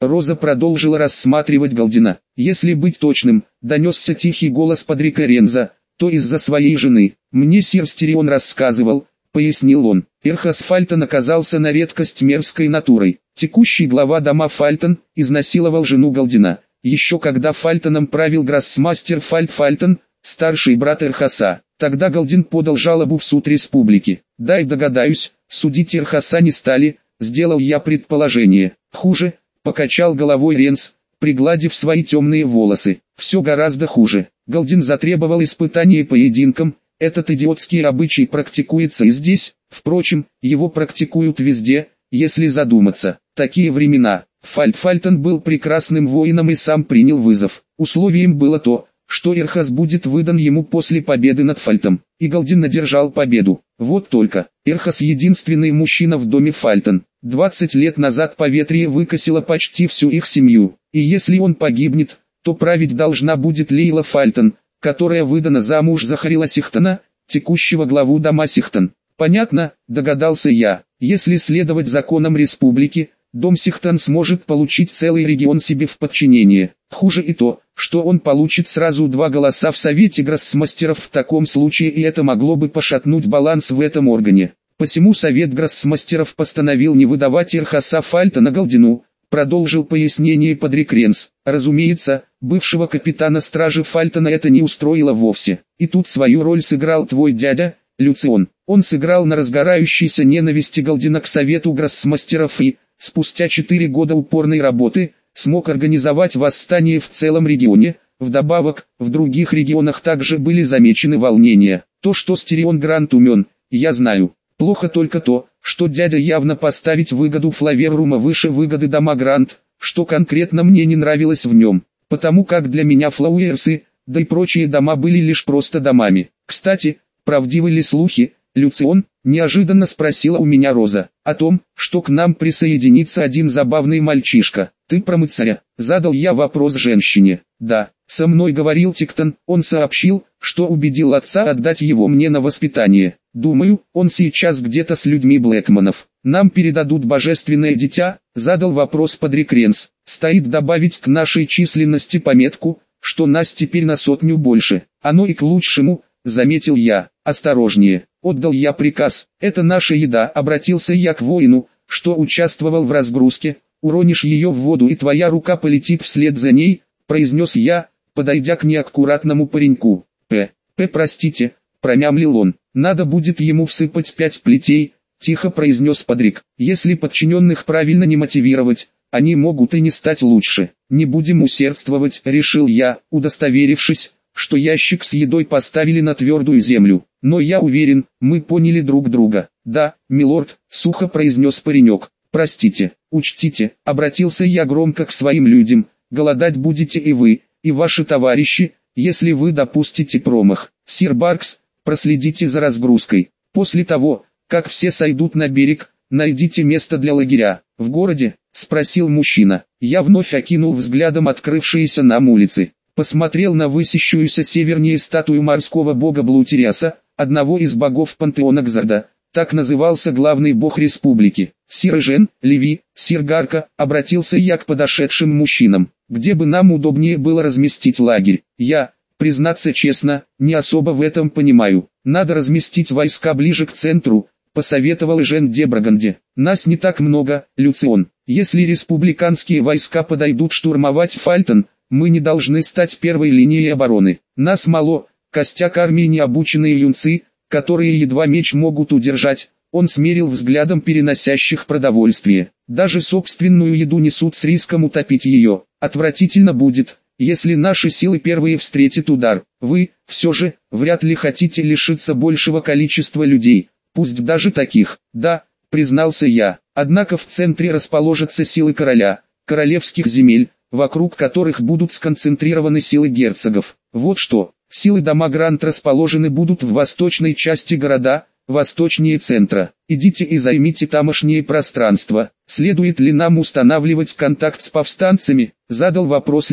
Роза продолжила рассматривать Галдина. Если быть точным, донесся тихий голос Патрика Ренза, то из-за своей жены. Мне сир Стерион рассказывал, пояснил он. Эрхас Фальтон оказался на редкость мерзкой натурой. Текущий глава дома Фальтон изнасиловал жену Галдина. Еще когда Фальтоном правил гроссмастер Фальт Фальтон, старший брат Эрхаса. Тогда Галдин подал жалобу в суд республики. Дай догадаюсь, судить Эрхаса не стали, сделал я предположение. Хуже, покачал головой Ренс, пригладив свои темные волосы. Все гораздо хуже. Галдин затребовал испытание поединком. Этот идиотский обычай практикуется и здесь, впрочем, его практикуют везде, если задуматься. Такие времена. Фальт Фальтон был прекрасным воином и сам принял вызов. Условием было то, что Эрхас будет выдан ему после победы над Фальтом. И Галдин одержал победу. Вот только, Эрхас единственный мужчина в доме Фальтон. двадцать лет назад поветрие выкосило почти всю их семью. И если он погибнет, то править должна будет Лейла Фальтон, которая выдана замуж за Харила Сихтона, текущего главу дома Сихтон. Понятно, догадался я. Если следовать законам республики, дом Сихтон сможет получить целый регион себе в подчинение. Хуже и то, что он получит сразу два голоса в Совете гроссмастеров в таком случае, и это могло бы пошатнуть баланс в этом органе. Посему Совет гроссмастеров постановил не выдавать Эрхаса Фальтона Галдину, продолжил пояснение Патрик Ренс. Разумеется, бывшего капитана стражи Фальтона это не устроило вовсе. И тут свою роль сыграл твой дядя, Люцион. Он сыграл на разгорающейся ненависти Галдина к Совету гроссмастеров и, спустя четыре года упорной работы, смог организовать восстание в целом регионе. Вдобавок, в других регионах также были замечены волнения. То, что Стерион Грант умен, я знаю. Плохо только то, что дядя явно поставить выгоду Флаверрума выше выгоды дома Грант, что конкретно мне не нравилось в нем, потому как для меня Флауэрсы, да и прочие дома были лишь просто домами. Кстати, правдивы ли слухи, Люцион, неожиданно спросила у меня Роза, о том, что к нам присоединится один забавный мальчишка. Ты про мыцаря? Задал я вопрос женщине. Да, со мной говорил Тиктон, он сообщил, что убедил отца отдать его мне на воспитание. Думаю, он сейчас где-то с людьми Блэкманов. Нам передадут божественное дитя, задал вопрос Патрик Ренс. Стоит добавить к нашей численности пометку, что нас теперь на сотню больше. Оно и к лучшему, заметил я. Осторожнее, отдал я приказ. Это наша еда, обратился я к воину, что участвовал в разгрузке. Уронишь ее в воду и твоя рука полетит вслед за ней, произнес я, подойдя к неаккуратному пареньку. П. П. простите, промямлил он. Надо будет ему всыпать пять плетей, тихо произнес Патрик. Если подчиненных правильно не мотивировать, они могут и не стать лучше. Не будем усердствовать, решил я, удостоверившись, что ящик с едой поставили на твердую землю. Но я уверен, мы поняли друг друга. Да, милорд, сухо произнес паренек. Простите, учтите, обратился я громко к своим людям, голодать будете и вы, и ваши товарищи, если вы допустите промах. Сир Баркс, проследите за разгрузкой. После того, как все сойдут на берег, найдите место для лагеря. В городе? Спросил мужчина. Я вновь окинул взглядом открывшиеся нам улицы. Посмотрел на высящуюся севернее статую морского бога Блутериаса, одного из богов пантеона Кзарда. Так назывался главный бог республики. Сир Жен, Леви, Сир Гарка, обратился я к подошедшим мужчинам. Где бы нам удобнее было разместить лагерь? Я, признаться честно, не особо в этом понимаю. Надо разместить войска ближе к центру, посоветовал Жен де Браганде. Нас не так много, Люцион. Если республиканские войска подойдут штурмовать Фальтон, мы не должны стать первой линией обороны. Нас мало, костяк армии необученные юнцы, которые едва меч могут удержать. Он смерил взглядом переносящих продовольствие. Даже собственную еду несут с риском утопить ее. Отвратительно будет, если наши силы первые встретят удар. Вы, все же, вряд ли хотите лишиться большего количества людей, пусть даже таких. Да, признался я. Однако в центре расположатся силы короля, королевских земель, вокруг которых будут сконцентрированы силы герцогов. Вот что, силы дома Грант расположены будут в восточной части города, восточнее центра. Идите и займите тамошнее пространство. Следует ли нам устанавливать контакт с повстанцами? Задал вопрос Леви.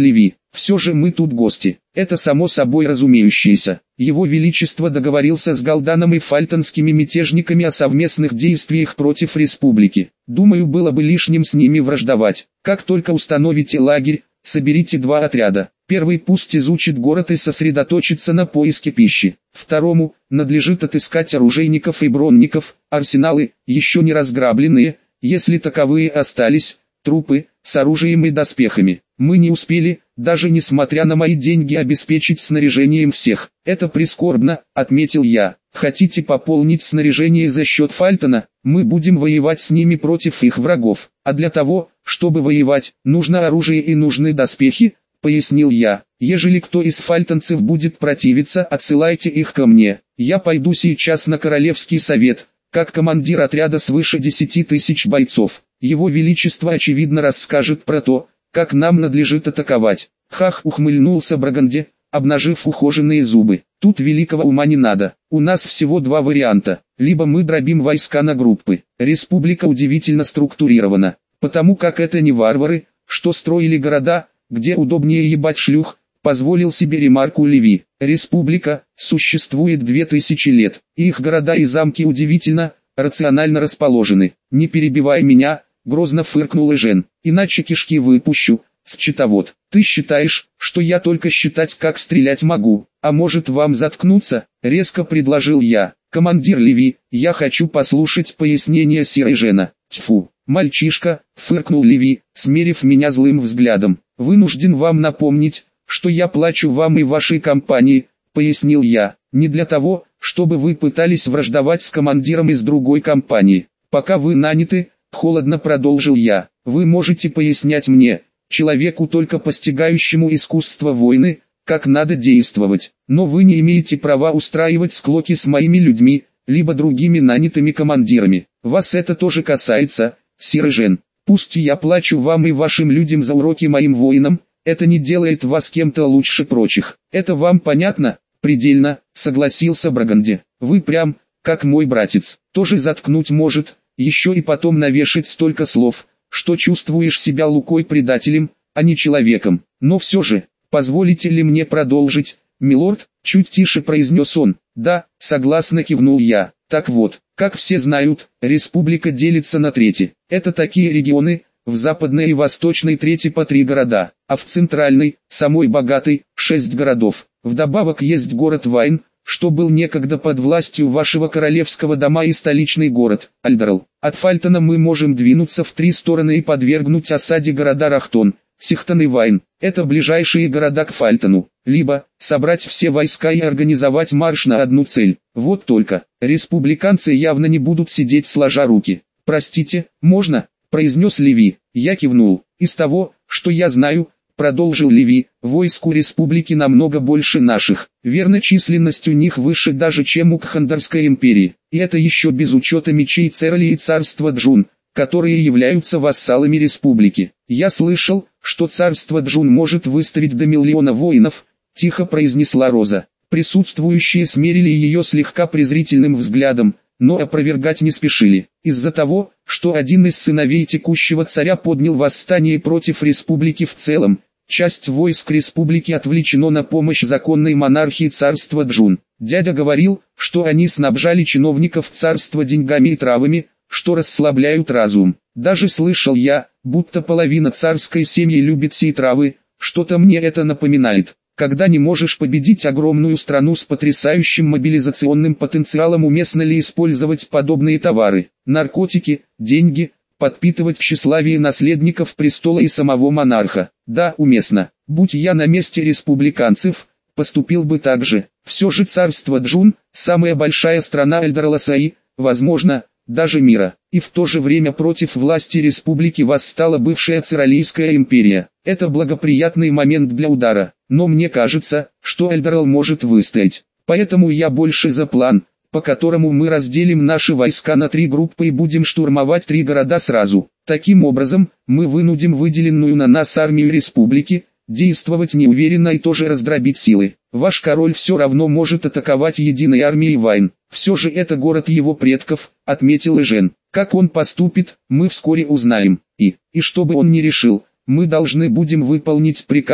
Все же мы тут гости. Это само собой разумеющееся. Его Величество договорился с Галданом и фальтонскими мятежниками о совместных действиях против республики. Думаю, было бы лишним с ними враждовать. Как только установите лагерь, соберите два отряда. Первый пусть изучит город и сосредоточится на поиске пищи. Второму надлежит отыскать оружейников и бронников, арсеналы, еще не разграбленные, если таковые остались, трупы, с оружием и доспехами. Мы не успели, даже несмотря на мои деньги, обеспечить снаряжением всех. Это прискорбно, отметил я. Хотите пополнить снаряжение за счет Фальтона? Мы будем воевать с ними против их врагов. А для того, чтобы воевать, нужно оружие и нужны доспехи, пояснил я. Ежели кто из фальтонцев будет противиться, отсылайте их ко мне. Я пойду сейчас на Королевский совет, как командир отряда свыше десяти тысяч бойцов. Его Величество очевидно расскажет про то, как нам надлежит атаковать. Хах, ухмыльнулся Браганде, обнажив ухоженные зубы. Тут великого ума не надо. У нас всего два варианта. Либо мы дробим войска на группы. Республика удивительно структурирована. Потому как это не варвары, что строили города, где удобнее ебать шлюх, позволил себе ремарку Леви. Республика существует две тысячи лет. Их города и замки удивительно рационально расположены. Не перебивай меня, грозно фыркнул Эжен. Иначе кишки выпущу. Счетовод, ты считаешь, что я только считать, как стрелять могу? А может, вам заткнуться? Резко предложил я. Командир Леви, я хочу послушать пояснение сира Эжена. Тьфу, мальчишка, фыркнул Леви, смерив меня злым взглядом. Вынужден вам напомнить, что я плачу вам и вашей компании, пояснил я. Не для того, чтобы вы пытались враждовать с командиром из другой компании. Пока вы наняты, холодно продолжил я, вы можете пояснять мне, человеку, только постигающему искусство войны, как надо действовать. Но вы не имеете права устраивать склоки с моими людьми, либо другими нанятыми командирами. Вас это тоже касается, сир Эжен. Пусть я плачу вам и вашим людям за уроки моим воинам, это не делает вас кем-то лучше прочих. Это вам понятно? Предельно, согласился Браганде. Вы прям, как мой братец, тоже заткнуть может, еще и потом навешать столько слов, что чувствуешь себя Лукой-предателем, а не человеком. Но все же, позволите ли мне продолжить, милорд? Чуть тише произнес он. Да, согласно кивнул я. Так вот, как все знают, республика делится на трети. Это такие регионы, в западной и восточной трети по три города, а в центральной, самой богатой, шесть городов. Вдобавок есть город Вайн, что был некогда под властью вашего королевского дома, и столичный город, Альдерл. От Фальтона мы можем двинуться в три стороны и подвергнуть осаде города Рахтон, Сихтон и Вайн. Это ближайшие города к Фальтону. Либо, собрать все войска и организовать марш на одну цель. Вот только, республиканцы явно не будут сидеть сложа руки. «Простите, можно?» – произнес Леви. Я кивнул. «Из того, что я знаю», – продолжил Леви, — «войск у республики намного больше наших. Верно, численность у них выше даже, чем у Кхандарской империи. И это еще без учета мечей Церли и царства Джун, которые являются вассалами республики. Я слышал, что царство Джун может выставить до миллиона воинов», — тихо произнесла Роза. Присутствующие смерили ее слегка презрительным взглядом, но опровергать не спешили. Из-за того, что один из сыновей текущего царя поднял восстание против республики в целом, часть войск республики отвлечено на помощь законной монархии царства Джун. Дядя говорил, что они снабжали чиновников царства деньгами и травами, что расслабляют разум. Даже слышал я, будто половина царской семьи любит сии травы, что-то мне это напоминает. Когда не можешь победить огромную страну с потрясающим мобилизационным потенциалом, уместно ли использовать подобные товары, наркотики, деньги, подпитывать тщеславие наследников престола и самого монарха? Да, уместно. Будь я на месте республиканцев, поступил бы так же. Все же царство Джун, самая большая страна Эльдерласаи, возможно, даже мира, и в то же время против власти республики восстала бывшая Циралийская империя. Это благоприятный момент для удара, но мне кажется, что Эльдерл может выстоять. Поэтому я больше за план, по которому мы разделим наши войска на три группы и будем штурмовать три города сразу. Таким образом, мы вынудим выделенную на нас армию республики действовать неуверенно и тоже раздробить силы. Ваш король все равно может атаковать единой армией Вайн. Все же это город его предков, отметил Эжен. Как он поступит, мы вскоре узнаем. И, и что бы он ни решил, мы должны будем выполнить приказ,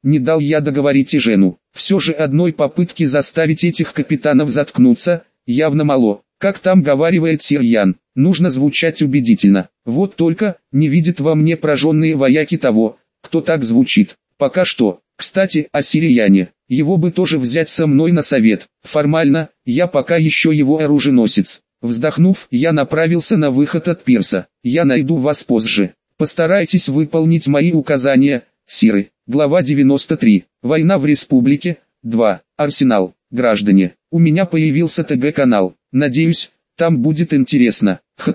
не дал я договорить и Жену. Все же одной попытки заставить этих капитанов заткнуться, явно мало. Как там говаривает сир Ян, нужно звучать убедительно. Вот только, не видят во мне прожженные вояки того, кто так звучит. Пока что. Кстати, о сире Яне. Его бы тоже взять со мной на совет. Формально, я пока еще его оруженосец. Вздохнув, я направился на выход от пирса. Я найду вас позже. Постарайтесь выполнить мои указания, сиры. Глава девяносто три. Война в республике. два. Арсенал. Граждане, у меня появился ТГ-канал. Надеюсь, там будет интересно.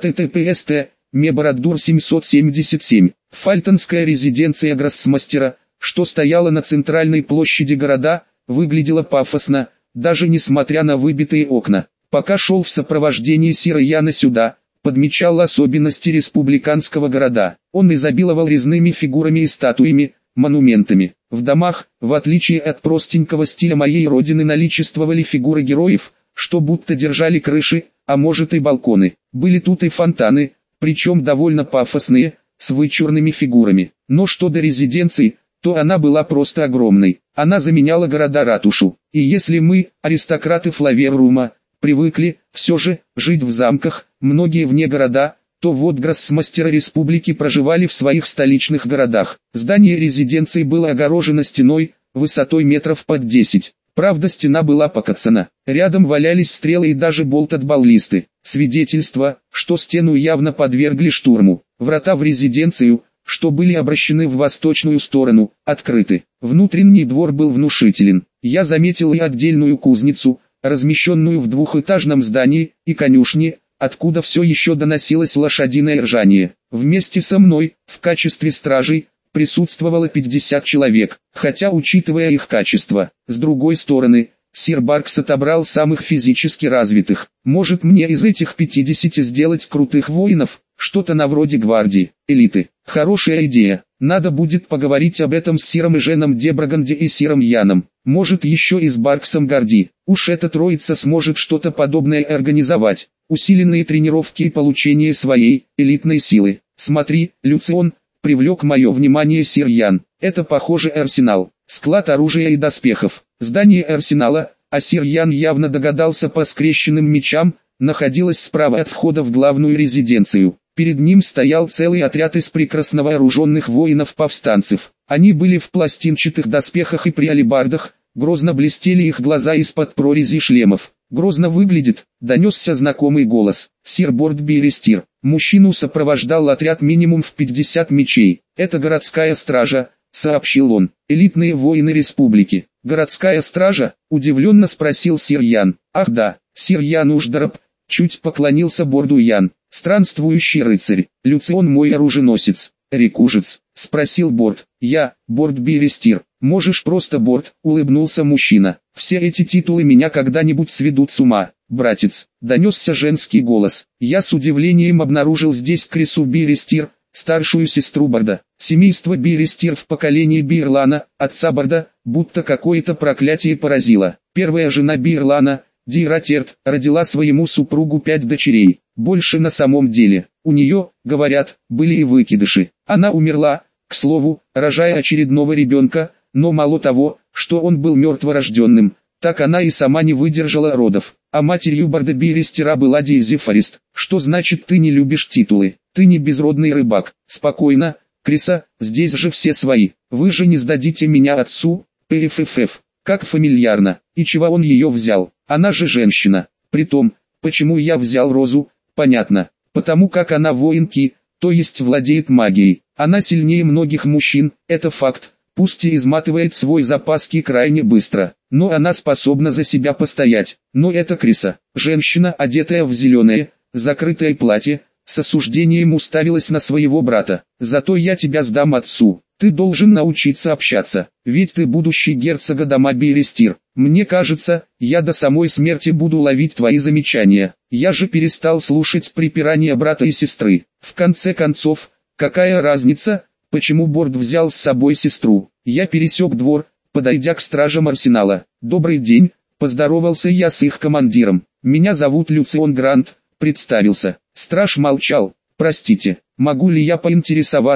https Мебороддур семьсот семьдесят семь. Фальтонская резиденция гроссмастера, что стояла на центральной площади города, выглядела пафосно, даже несмотря на выбитые окна. Пока шел в сопровождении сира Яна сюда, подмечал особенности республиканского города. Он изобиловал резными фигурами и статуями, монументами. В домах, в отличие от простенького стиля моей родины, наличествовали фигуры героев, что будто держали крыши, а может и балконы. Были тут и фонтаны, причем довольно пафосные, с вычурными фигурами. Но что до резиденции, то она была просто огромной. Она заменяла города-ратушу. И если мы, аристократы Флаверрума, привыкли, все же, жить в замках, многие вне города, то вот гроссмастеры республики проживали в своих столичных городах. Здание резиденции было огорожено стеной, высотой метров под десять. Правда, стена была покоцана. Рядом валялись стрелы и даже болт от баллисты. Свидетельство, что стену явно подвергли штурму. Врата в резиденцию, что были обращены в восточную сторону, открыты. Внутренний двор был внушителен. Я заметил и отдельную кузницу, размещенную в двухэтажном здании, и конюшни, откуда все еще доносилось лошадиное ржание. Вместе со мной, в качестве стражей, присутствовало пятьдесят человек, хотя учитывая их качество, с другой стороны, сир Баркс отобрал самых физически развитых. Может мне из этих пятидесяти сделать крутых воинов, что-то на вроде гвардии, элиты. Хорошая идея. Надо будет поговорить об этом с сиром Эженом де Браганде и сиром Яном. Может еще и с Барксом Горди. Уж эта троица сможет что-то подобное организовать. Усиленные тренировки и получение своей элитной силы. Смотри, Люцион, привлек мое внимание сир Ян. Это похоже арсенал. Склад оружия и доспехов. Здание арсенала, а сир Ян явно догадался по скрещенным мечам, находилось справа от входа в главную резиденцию. Перед ним стоял целый отряд из прекрасно вооруженных воинов-повстанцев. Они были в пластинчатых доспехах и при алебардах, грозно блестели их глаза из-под прорезей шлемов. «Грозно выглядит», — донесся знакомый голос. «Сир Бортби Рестир». Мужчину сопровождал отряд минимум в пятьдесят мечей. «Это городская стража», — сообщил он. «Элитные воины республики». «Городская стража?» — удивленно спросил сир Ян. «Ах да, сир Ян Уждараб», — чуть поклонился Борду Ян. «Странствующий рыцарь, Люцион мой оруженосец». «Рекужец?» — спросил Борд. «Я, Бортби Рестир». «Можешь просто Борд», — улыбнулся мужчина. «Все эти титулы меня когда-нибудь сведут с ума, братец», — донесся женский голос. Я с удивлением обнаружил здесь Крису Бирестир, старшую сестру Борда. Семейство Бирестир в поколении Бирлана, отца Борда, будто какое-то проклятие поразило. Первая жена Бирлана, Диратерт, родила своему супругу пять дочерей. Больше на самом деле. У нее, говорят, были и выкидыши. Она умерла, к слову, рожая очередного ребенка, но мало того, что он был мертворожденным, так она и сама не выдержала родов. А матерью Борда Бирестира была Дейзи Форест. «Что значит ты не любишь титулы? Ты не безродный рыбак». «Спокойно, Криса, здесь же все свои. Вы же не сдадите меня отцу?» «Пффф, как фамильярно. И чего он ее взял? Она же женщина. Притом, почему я взял Розу? Понятно. Потому как она воинки, то есть владеет магией. Она сильнее многих мужчин, это факт. Пусть и изматывает свой запас ки крайне быстро, но она способна за себя постоять. Но это Криса, женщина, одетая в зеленое, закрытое платье, с осуждением уставилась на своего брата. «Зато я тебя сдам отцу. Ты должен научиться общаться, ведь ты будущий герцога дома Бирестир. Мне кажется, я до самой смерти буду ловить твои замечания. Я же перестал слушать припирания брата и сестры. В конце концов, какая разница, почему Борд взял с собой сестру?» Я пересек двор, подойдя к стражам арсенала. «Добрый день», — поздоровался я с их командиром. «Меня зовут Люцион Грант», — представился. Страж молчал. «Простите, могу ли я поинтересоваться,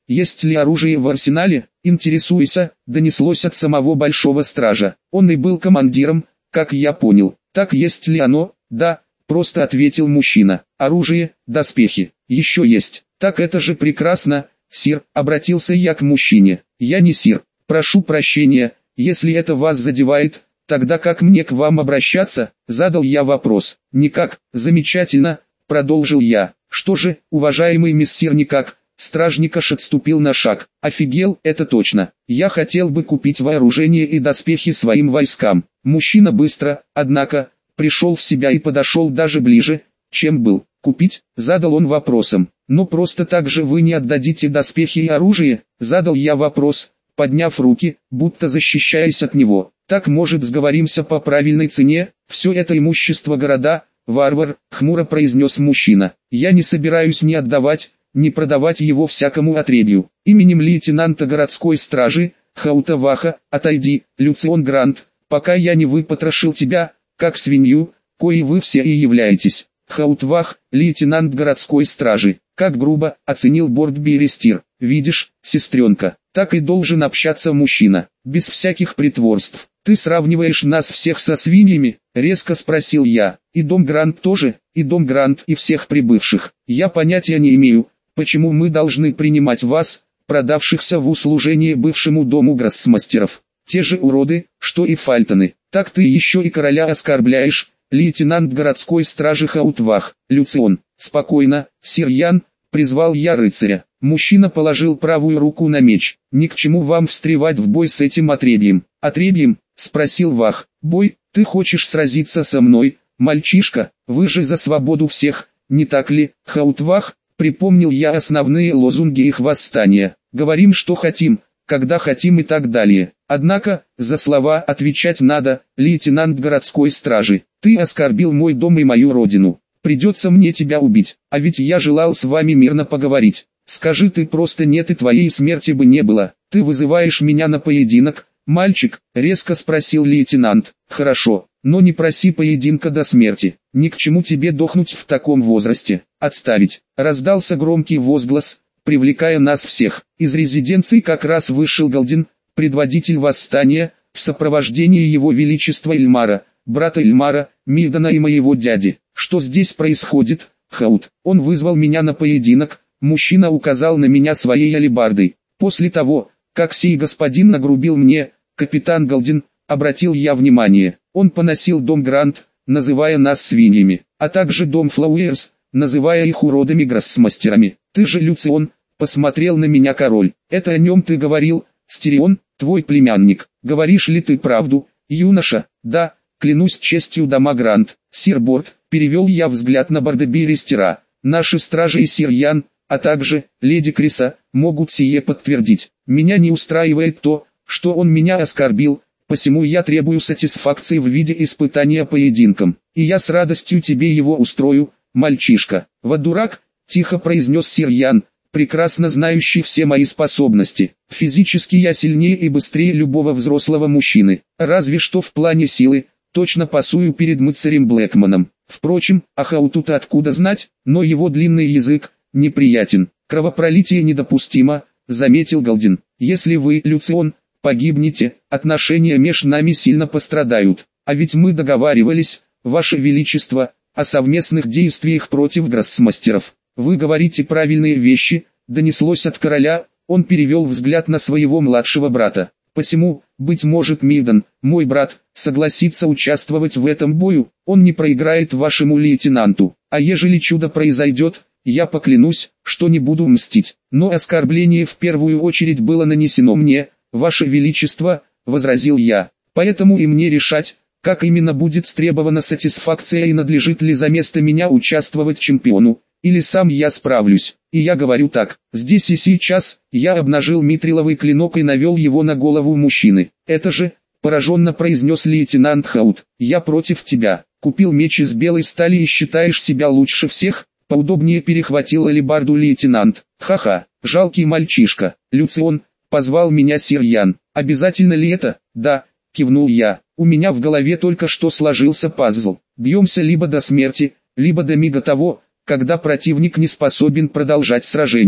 есть ли оружие в арсенале, интересуйся, донеслось от самого большого стража. Он и был командиром, как я понял. Так есть ли оно? Да, просто ответил мужчина. Оружие, доспехи, еще есть. Так это же прекрасно, сир, обратился я к мужчине. Я не сир, прошу прощения, если это вас задевает. Тогда как мне к вам обращаться? Задал я вопрос. Никак, замечательно, продолжил я. Что же, уважаемый мессир, никак? Стражник аж отступил на шаг. Офигел, это точно. Я хотел бы купить вооружение и доспехи своим войскам. Мужчина быстро, однако, пришел в себя и подошел даже ближе, чем был. Купить? Задал он вопросом. Но просто так же вы не отдадите доспехи и оружие? Задал я вопрос, подняв руки, будто защищаясь от него. Так, может, сговоримся по правильной цене? Все это имущество города, варвар, хмуро произнес мужчина. Я не собираюсь ни отдавать, ни продавать его всякому отребью. Именем лейтенанта городской стражи, Хаутаваха, отойди, Люцион Грант, пока я не выпотрошил тебя, как свинью, коей вы все и являетесь. Хаутвах, лейтенант городской стражи, как грубо, оценил Бордберестир. Видишь, сестренка, так и должен общаться мужчина, без всяких притворств. Ты сравниваешь нас всех со свиньями? Резко спросил я. И дом Грант тоже, и дом Грант, и всех прибывших. Я понятия не имею, почему мы должны принимать вас, продавшихся в услужение бывшему дому гроссмастеров. Те же уроды, что и фальтоны. Так ты еще и короля оскорбляешь, лейтенант городской стражи Хаутвах. Люцион, спокойно, сир Ян, призвал я рыцаря. Мужчина положил правую руку на меч. Ни к чему вам встревать в бой с этим отребьем. Отребьем? Спросил Вах. Бой? Ты хочешь сразиться со мной, мальчишка? Вы же за свободу всех, не так ли? Хаутвах, припомнил я основные лозунги их восстания. Говорим, что хотим, когда хотим и так далее. Однако, за слова отвечать надо, лейтенант городской стражи. Ты оскорбил мой дом и мою родину. Придется мне тебя убить, а ведь я желал с вами мирно поговорить. Скажи ты просто нет, и твоей смерти бы не было. Ты вызываешь меня на поединок, мальчик? Резко спросил лейтенант. Хорошо, но не проси поединка до смерти. Ни к чему тебе дохнуть в таком возрасте. Отставить. Раздался громкий возглас, привлекая нас всех. Из резиденции как раз вышел Галдин, предводитель восстания, в сопровождении его величества Эльмара, брата Эльмара, Мидана и моего дяди. Что здесь происходит, Хаут? Он вызвал меня на поединок. Мужчина указал на меня своей алебардой. После того, как сей господин нагрубил мне, капитан Галдин, обратил я внимание. Он поносил дом Грант, называя нас свиньями, а также дом Флауэрс, называя их уродами-гроссмастерами. Ты же Люцион, посмотрел на меня король. Это о нем ты говорил, Стерион, твой племянник. Говоришь ли ты правду, юноша? Да, клянусь честью дома Грант. Сир Борд, перевел я взгляд на Бордеберестира. Наши стражи и сир Ян, а также леди Криса, могут сие подтвердить. Меня не устраивает то, что он меня оскорбил, посему я требую сатисфакции в виде испытания поединком. И я с радостью тебе его устрою, мальчишка. Вот дурак, тихо произнес сир Ян, прекрасно знающий все мои способности. Физически я сильнее и быстрее любого взрослого мужчины, разве что в плане силы, точно пасую перед мыцарем Блэкманом. Впрочем, Ахауту-то откуда знать, но его длинный язык неприятен. Кровопролитие недопустимо, заметил Галдин. Если вы, Люцион, погибнете, отношения между нами сильно пострадают. А ведь мы договаривались, ваше величество, о совместных действиях против гроссмастеров. Вы говорите правильные вещи, донеслось от короля. Он перевел взгляд на своего младшего брата. Посему, быть может, Миддан, мой брат, согласится участвовать в этом бою. Он не проиграет вашему лейтенанту. А ежели чудо произойдет, я поклянусь, что не буду мстить. Но оскорбление в первую очередь было нанесено мне, ваше величество, возразил я. Поэтому и мне решать, как именно будет стребована сатисфакция и надлежит ли за место меня участвовать чемпиону, или сам я справлюсь. И я говорю так, здесь и сейчас, я обнажил митриловый клинок и навел его на голову мужчины. Это же, пораженно произнес лейтенант Хаут, я против тебя. Купил меч из белой стали и считаешь себя лучше всех? Поудобнее перехватил алебарду лейтенант. Ха-ха, жалкий мальчишка. Люцион, позвал меня сир Ян. Обязательно ли это? Да, кивнул я. У меня в голове только что сложился пазл. Бьемся либо до смерти, либо до мига того, когда противник не способен продолжать сражение.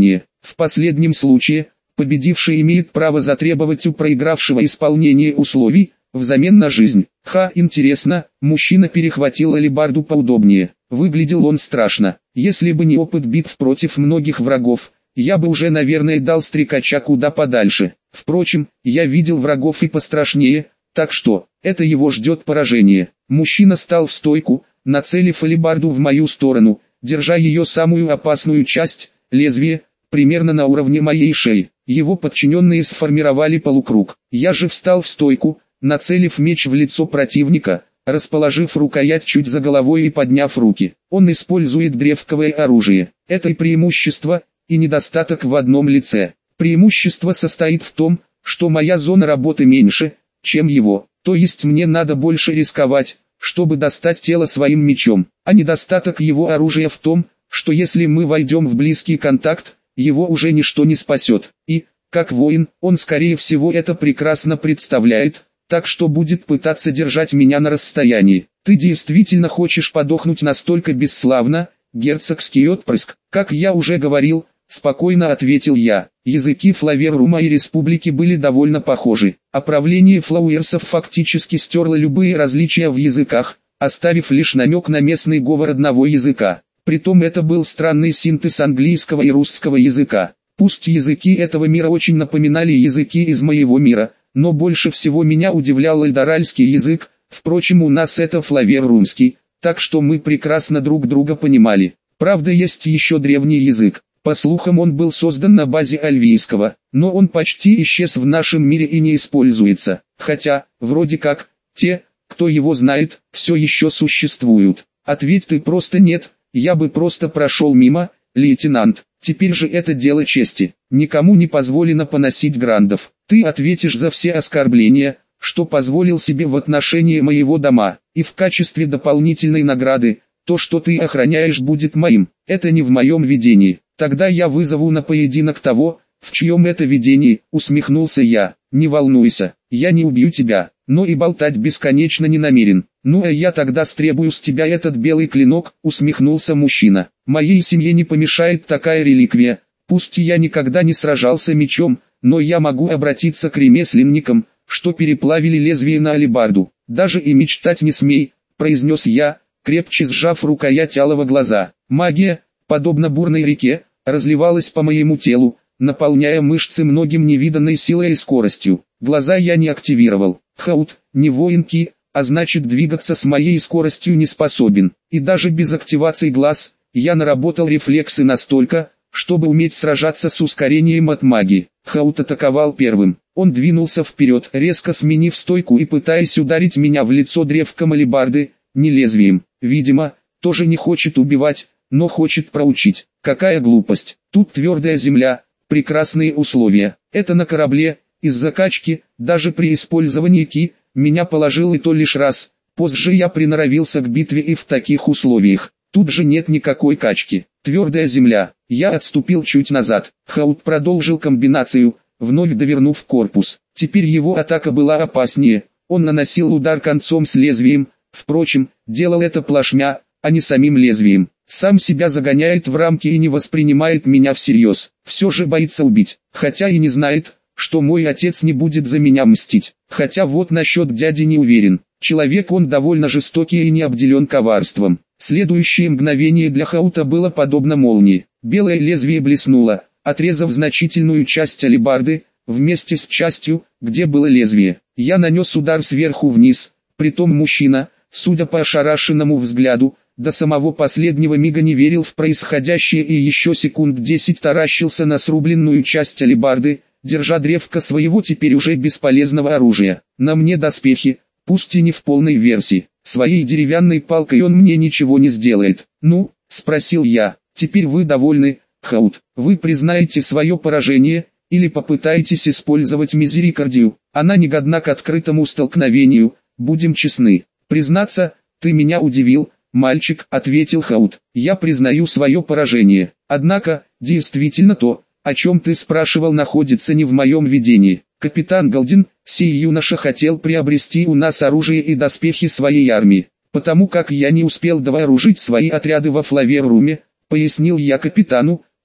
В последнем случае, победивший имеет право затребовать у проигравшего исполнение условий, взамен на жизнь. Ха, интересно, мужчина перехватил алебарду поудобнее. Выглядел он страшно. Если бы не опыт битв против многих врагов, я бы уже, наверное, дал стрекача куда подальше. Впрочем, я видел врагов и пострашнее, так что, это его ждет поражение. Мужчина стал в стойку, нацелив алебарду в мою сторону, держа ее самую опасную часть, лезвие, примерно на уровне моей шеи. Его подчиненные сформировали полукруг. Я же встал в стойку, нацелив меч в лицо противника, расположив рукоять чуть за головой и подняв руки. Он использует древковое оружие. Это и преимущество, и недостаток в одном лице. Преимущество состоит в том, что моя зона работы меньше, чем его, то есть мне надо больше рисковать, чтобы достать тело своим мечом. А недостаток его оружия в том, что если мы войдем в близкий контакт, его уже ничто не спасет. И, как воин, он скорее всего это прекрасно представляет, так что будет пытаться держать меня на расстоянии. Ты действительно хочешь подохнуть настолько бесславно, герцогский отпрыск? Как я уже говорил, спокойно ответил я. Языки Флаверрума и Республики были довольно похожи, а правление флауэрсов фактически стерло любые различия в языках, оставив лишь намек на местный говор одного языка. Притом это был странный синтез английского и русского языка. Пусть языки этого мира очень напоминали языки из моего мира, но больше всего меня удивлял эльдоральский язык, впрочем у нас это флаверрумский, так что мы прекрасно друг друга понимали. Правда есть еще древний язык. По слухам он был создан на базе альвийского, но он почти исчез в нашем мире и не используется, хотя, вроде как, те, кто его знает, все еще существуют. Ответь ты просто нет, я бы просто прошел мимо, лейтенант, теперь же это дело чести, никому не позволено поносить грандов. Ты ответишь за все оскорбления, что позволил себе в отношении моего дома, и в качестве дополнительной награды, то, что ты охраняешь, будет моим, это не в моем видении. Тогда я вызову на поединок того, в чьем это видении, усмехнулся я. Не волнуйся, я не убью тебя, но и болтать бесконечно не намерен. Ну а я тогда стребую с тебя этот белый клинок, усмехнулся мужчина. Моей семье не помешает такая реликвия, пусть я никогда не сражался мечом, но я могу обратиться к ремесленникам, что переплавили лезвие на алебарду. Даже и мечтать не смей, произнес я, крепче сжав рукоять алого глаза. Магия, подобно бурной реке, разливалась по моему телу, наполняя мышцы многим невиданной силой и скоростью. Глаза я не активировал. Хаут, не воинки, а значит двигаться с моей скоростью не способен. И даже без активации глаз, я наработал рефлексы настолько, чтобы уметь сражаться с ускорением от магии. Хаут атаковал первым. Он двинулся вперед, резко сменив стойку и пытаясь ударить меня в лицо древком алебарды, не лезвием. Видимо, тоже не хочет убивать, но хочет проучить. Какая глупость. Тут твердая земля, прекрасные условия. Это на корабле, из-за качки, даже при использовании ки, меня положил и то лишь раз. Позже я приноровился к битве и в таких условиях. Тут же нет никакой качки. Твердая земля. Я отступил чуть назад. Хаут продолжил комбинацию, вновь довернув корпус. Теперь его атака была опаснее. Он наносил удар концом с лезвием. Впрочем, делал это плашмя, а не самим лезвием. Сам себя загоняет в рамки и не воспринимает меня всерьез. Все же боится убить, хотя и не знает, что мой отец не будет за меня мстить. Хотя вот насчет дяди не уверен. Человек он довольно жестокий и не обделен коварством. Следующее мгновение для Хаута было подобно молнии. Белое лезвие блеснуло, отрезав значительную часть алебарды, вместе с частью, где было лезвие. Я нанес удар сверху вниз, притом мужчина, судя по ошарашенному взгляду, до самого последнего мига не верил в происходящее и еще секунд десять таращился на срубленную часть алебарды, держа древко своего теперь уже бесполезного оружия. На мне доспехи, пусть и не в полной версии. Своей деревянной палкой он мне ничего не сделает. Ну, спросил я, теперь вы довольны, Хаут? Вы признаете свое поражение, или попытаетесь использовать мизерикордию? Она не годна к открытому столкновению, будем честны. Признаться, ты меня удивил, мальчик, ответил Хаут. Я признаю свое поражение. Однако, действительно то, о чем ты спрашивал, находится не в моем видении. Капитан Голдин, сей юноша хотел приобрести у нас оружие и доспехи своей армии. Потому как я не успел довооружить свои отряды во Флаверруме, пояснил я капитану,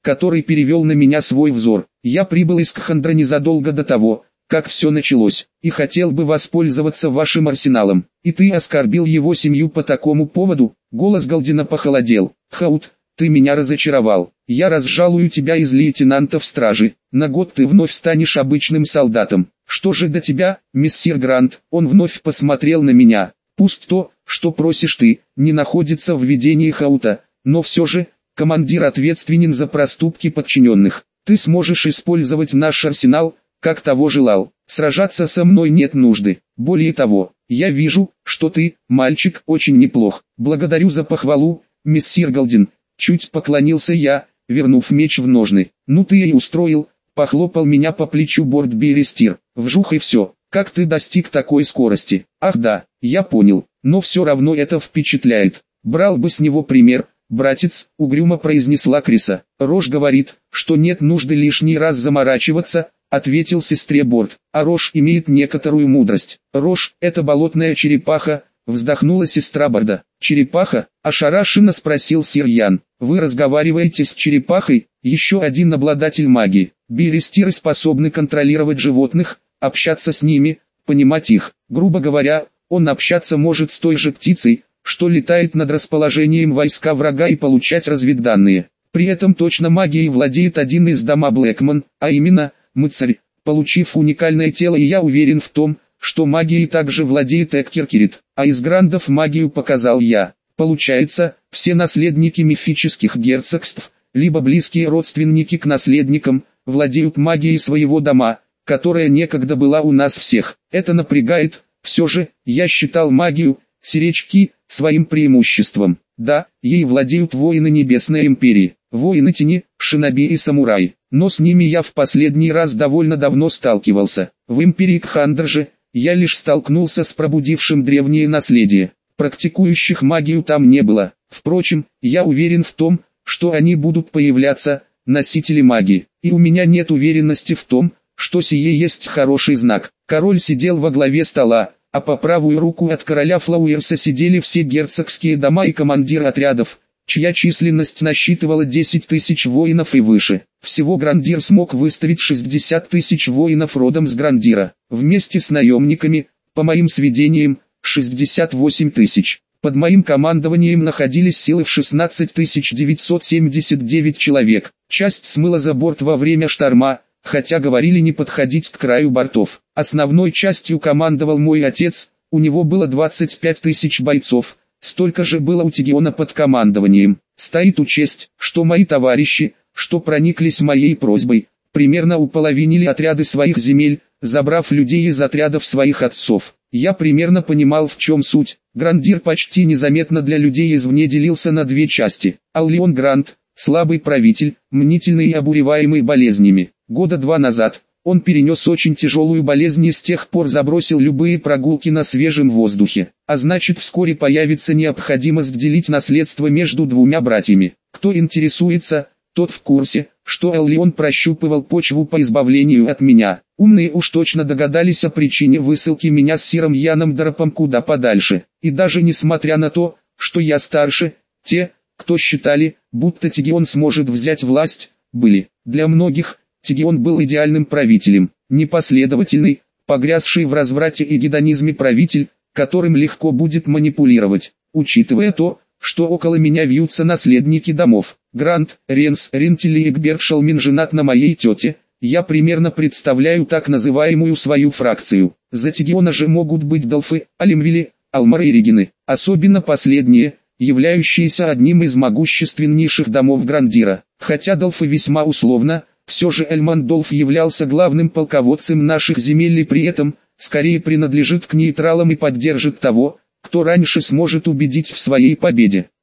который перевел на меня свой взор. Я прибыл из Кхандра незадолго до того, как все началось, и хотел бы воспользоваться вашим арсеналом. И ты оскорбил его семью по такому поводу? Голос Галдина похолодел. Хаут, ты меня разочаровал. Я разжалую тебя из лейтенантов стражи. На год ты вновь станешь обычным солдатом. Что же до тебя, миссир Грант? Он вновь посмотрел на меня. Пусть то, что просишь ты, не находится в ведении Хаута, но все же, командир ответственен за проступки подчиненных. Ты сможешь использовать наш арсенал, как того желал. Сражаться со мной нет нужды. Более того, я вижу, что ты, мальчик, очень неплох. Благодарю за похвалу, миссир Галдин. Чуть поклонился я, вернув меч в ножны. Ну ты и устроил, похлопал меня по плечу Борт Берестир. Вжух и все. Как ты достиг такой скорости? Ах да, я понял, но все равно это впечатляет. Брал бы с него пример, братец, угрюмо произнесла Криса. Рож говорит, что нет нужды лишний раз заморачиваться, ответил сестре Борт. А Рож имеет некоторую мудрость. Рож, это болотная черепаха, вздохнула сестра Борда. Черепаха? Ошарашенно спросил сир Ян. Вы разговариваете с черепахой? Еще один обладатель магии. Берестиры способны контролировать животных, общаться с ними, понимать их. Грубо говоря, он общаться может с той же птицей, что летает над расположением войска врага и получать разведданные. При этом точно магией владеет один из дома Блэкман, а именно, Мыцарь. Получив уникальное тело, и я уверен в том, что магией также владеет Эккеркирит, а из грандов магию показал я. Получается, все наследники мифических герцогств, либо близкие родственники к наследникам, владеют магией своего дома, которая некогда была у нас всех. Это напрягает. Все же, я считал магию, Серечки, своим преимуществом. Да, ей владеют воины Небесной Империи, воины Тени, шиноби и самураи. Но с ними я в последний раз довольно давно сталкивался. В Империи Кхандр же, я лишь столкнулся с пробудившим древнее наследие. Практикующих магию там не было. Впрочем, я уверен в том, что они будут появляться, носители магии. И у меня нет уверенности в том, что сие есть хороший знак. Король сидел во главе стола, а по правую руку от короля Флауэрса сидели все герцогские дома и командиры отрядов, чья численность насчитывала десять тысяч воинов и выше. Всего Грандир смог выставить шестьдесят тысяч воинов родом с Грандира. Вместе с наемниками, по моим сведениям, шестьдесят восемь тысяч. Под моим командованием находились силы в шестнадцать тысяч девятьсот семьдесят девять человек. Часть смыла за борт во время шторма, хотя говорили не подходить к краю бортов. Основной частью командовал мой отец, у него было двадцать пять тысяч бойцов, столько же было у Тигиона под командованием. Стоит учесть, что мои товарищи, что прониклись моей просьбой, примерно уполовинили отряды своих земель, забрав людей из отрядов своих отцов. Я примерно понимал, в чем суть. Грандир почти незаметно для людей извне делился на две части. Аллион Грант, слабый правитель, мнительный и обуреваемый болезнями. Года два назад, он перенес очень тяжелую болезнь и с тех пор забросил любые прогулки на свежем воздухе. А значит, вскоре появится необходимость делить наследство между двумя братьями. Кто интересуется, тот в курсе, что Аллион прощупывал почву по избавлению от меня. Умные уж точно догадались о причине высылки меня с сиром Яном Дарапом куда подальше. И даже несмотря на то, что я старше, те, кто считали, будто Тигион сможет взять власть, были. Для многих, Тигион был идеальным правителем, непоследовательный, погрязший в разврате и гедонизме правитель, которым легко будет манипулировать. Учитывая то, что около меня вьются наследники домов, Грант, Ренс, Рентили и Гбершалмин женат на моей тете, я примерно представляю так называемую свою фракцию. За Тигиона же могут быть Долфы, Алимвили, Алмары и Регины, особенно последние, являющиеся одним из могущественнейших домов Грандира. Хотя Долфы весьма условно, все же Эльман Долф являлся главным полководцем наших земель и при этом, скорее принадлежит к нейтралам и поддержит того, кто раньше сможет убедить в своей победе.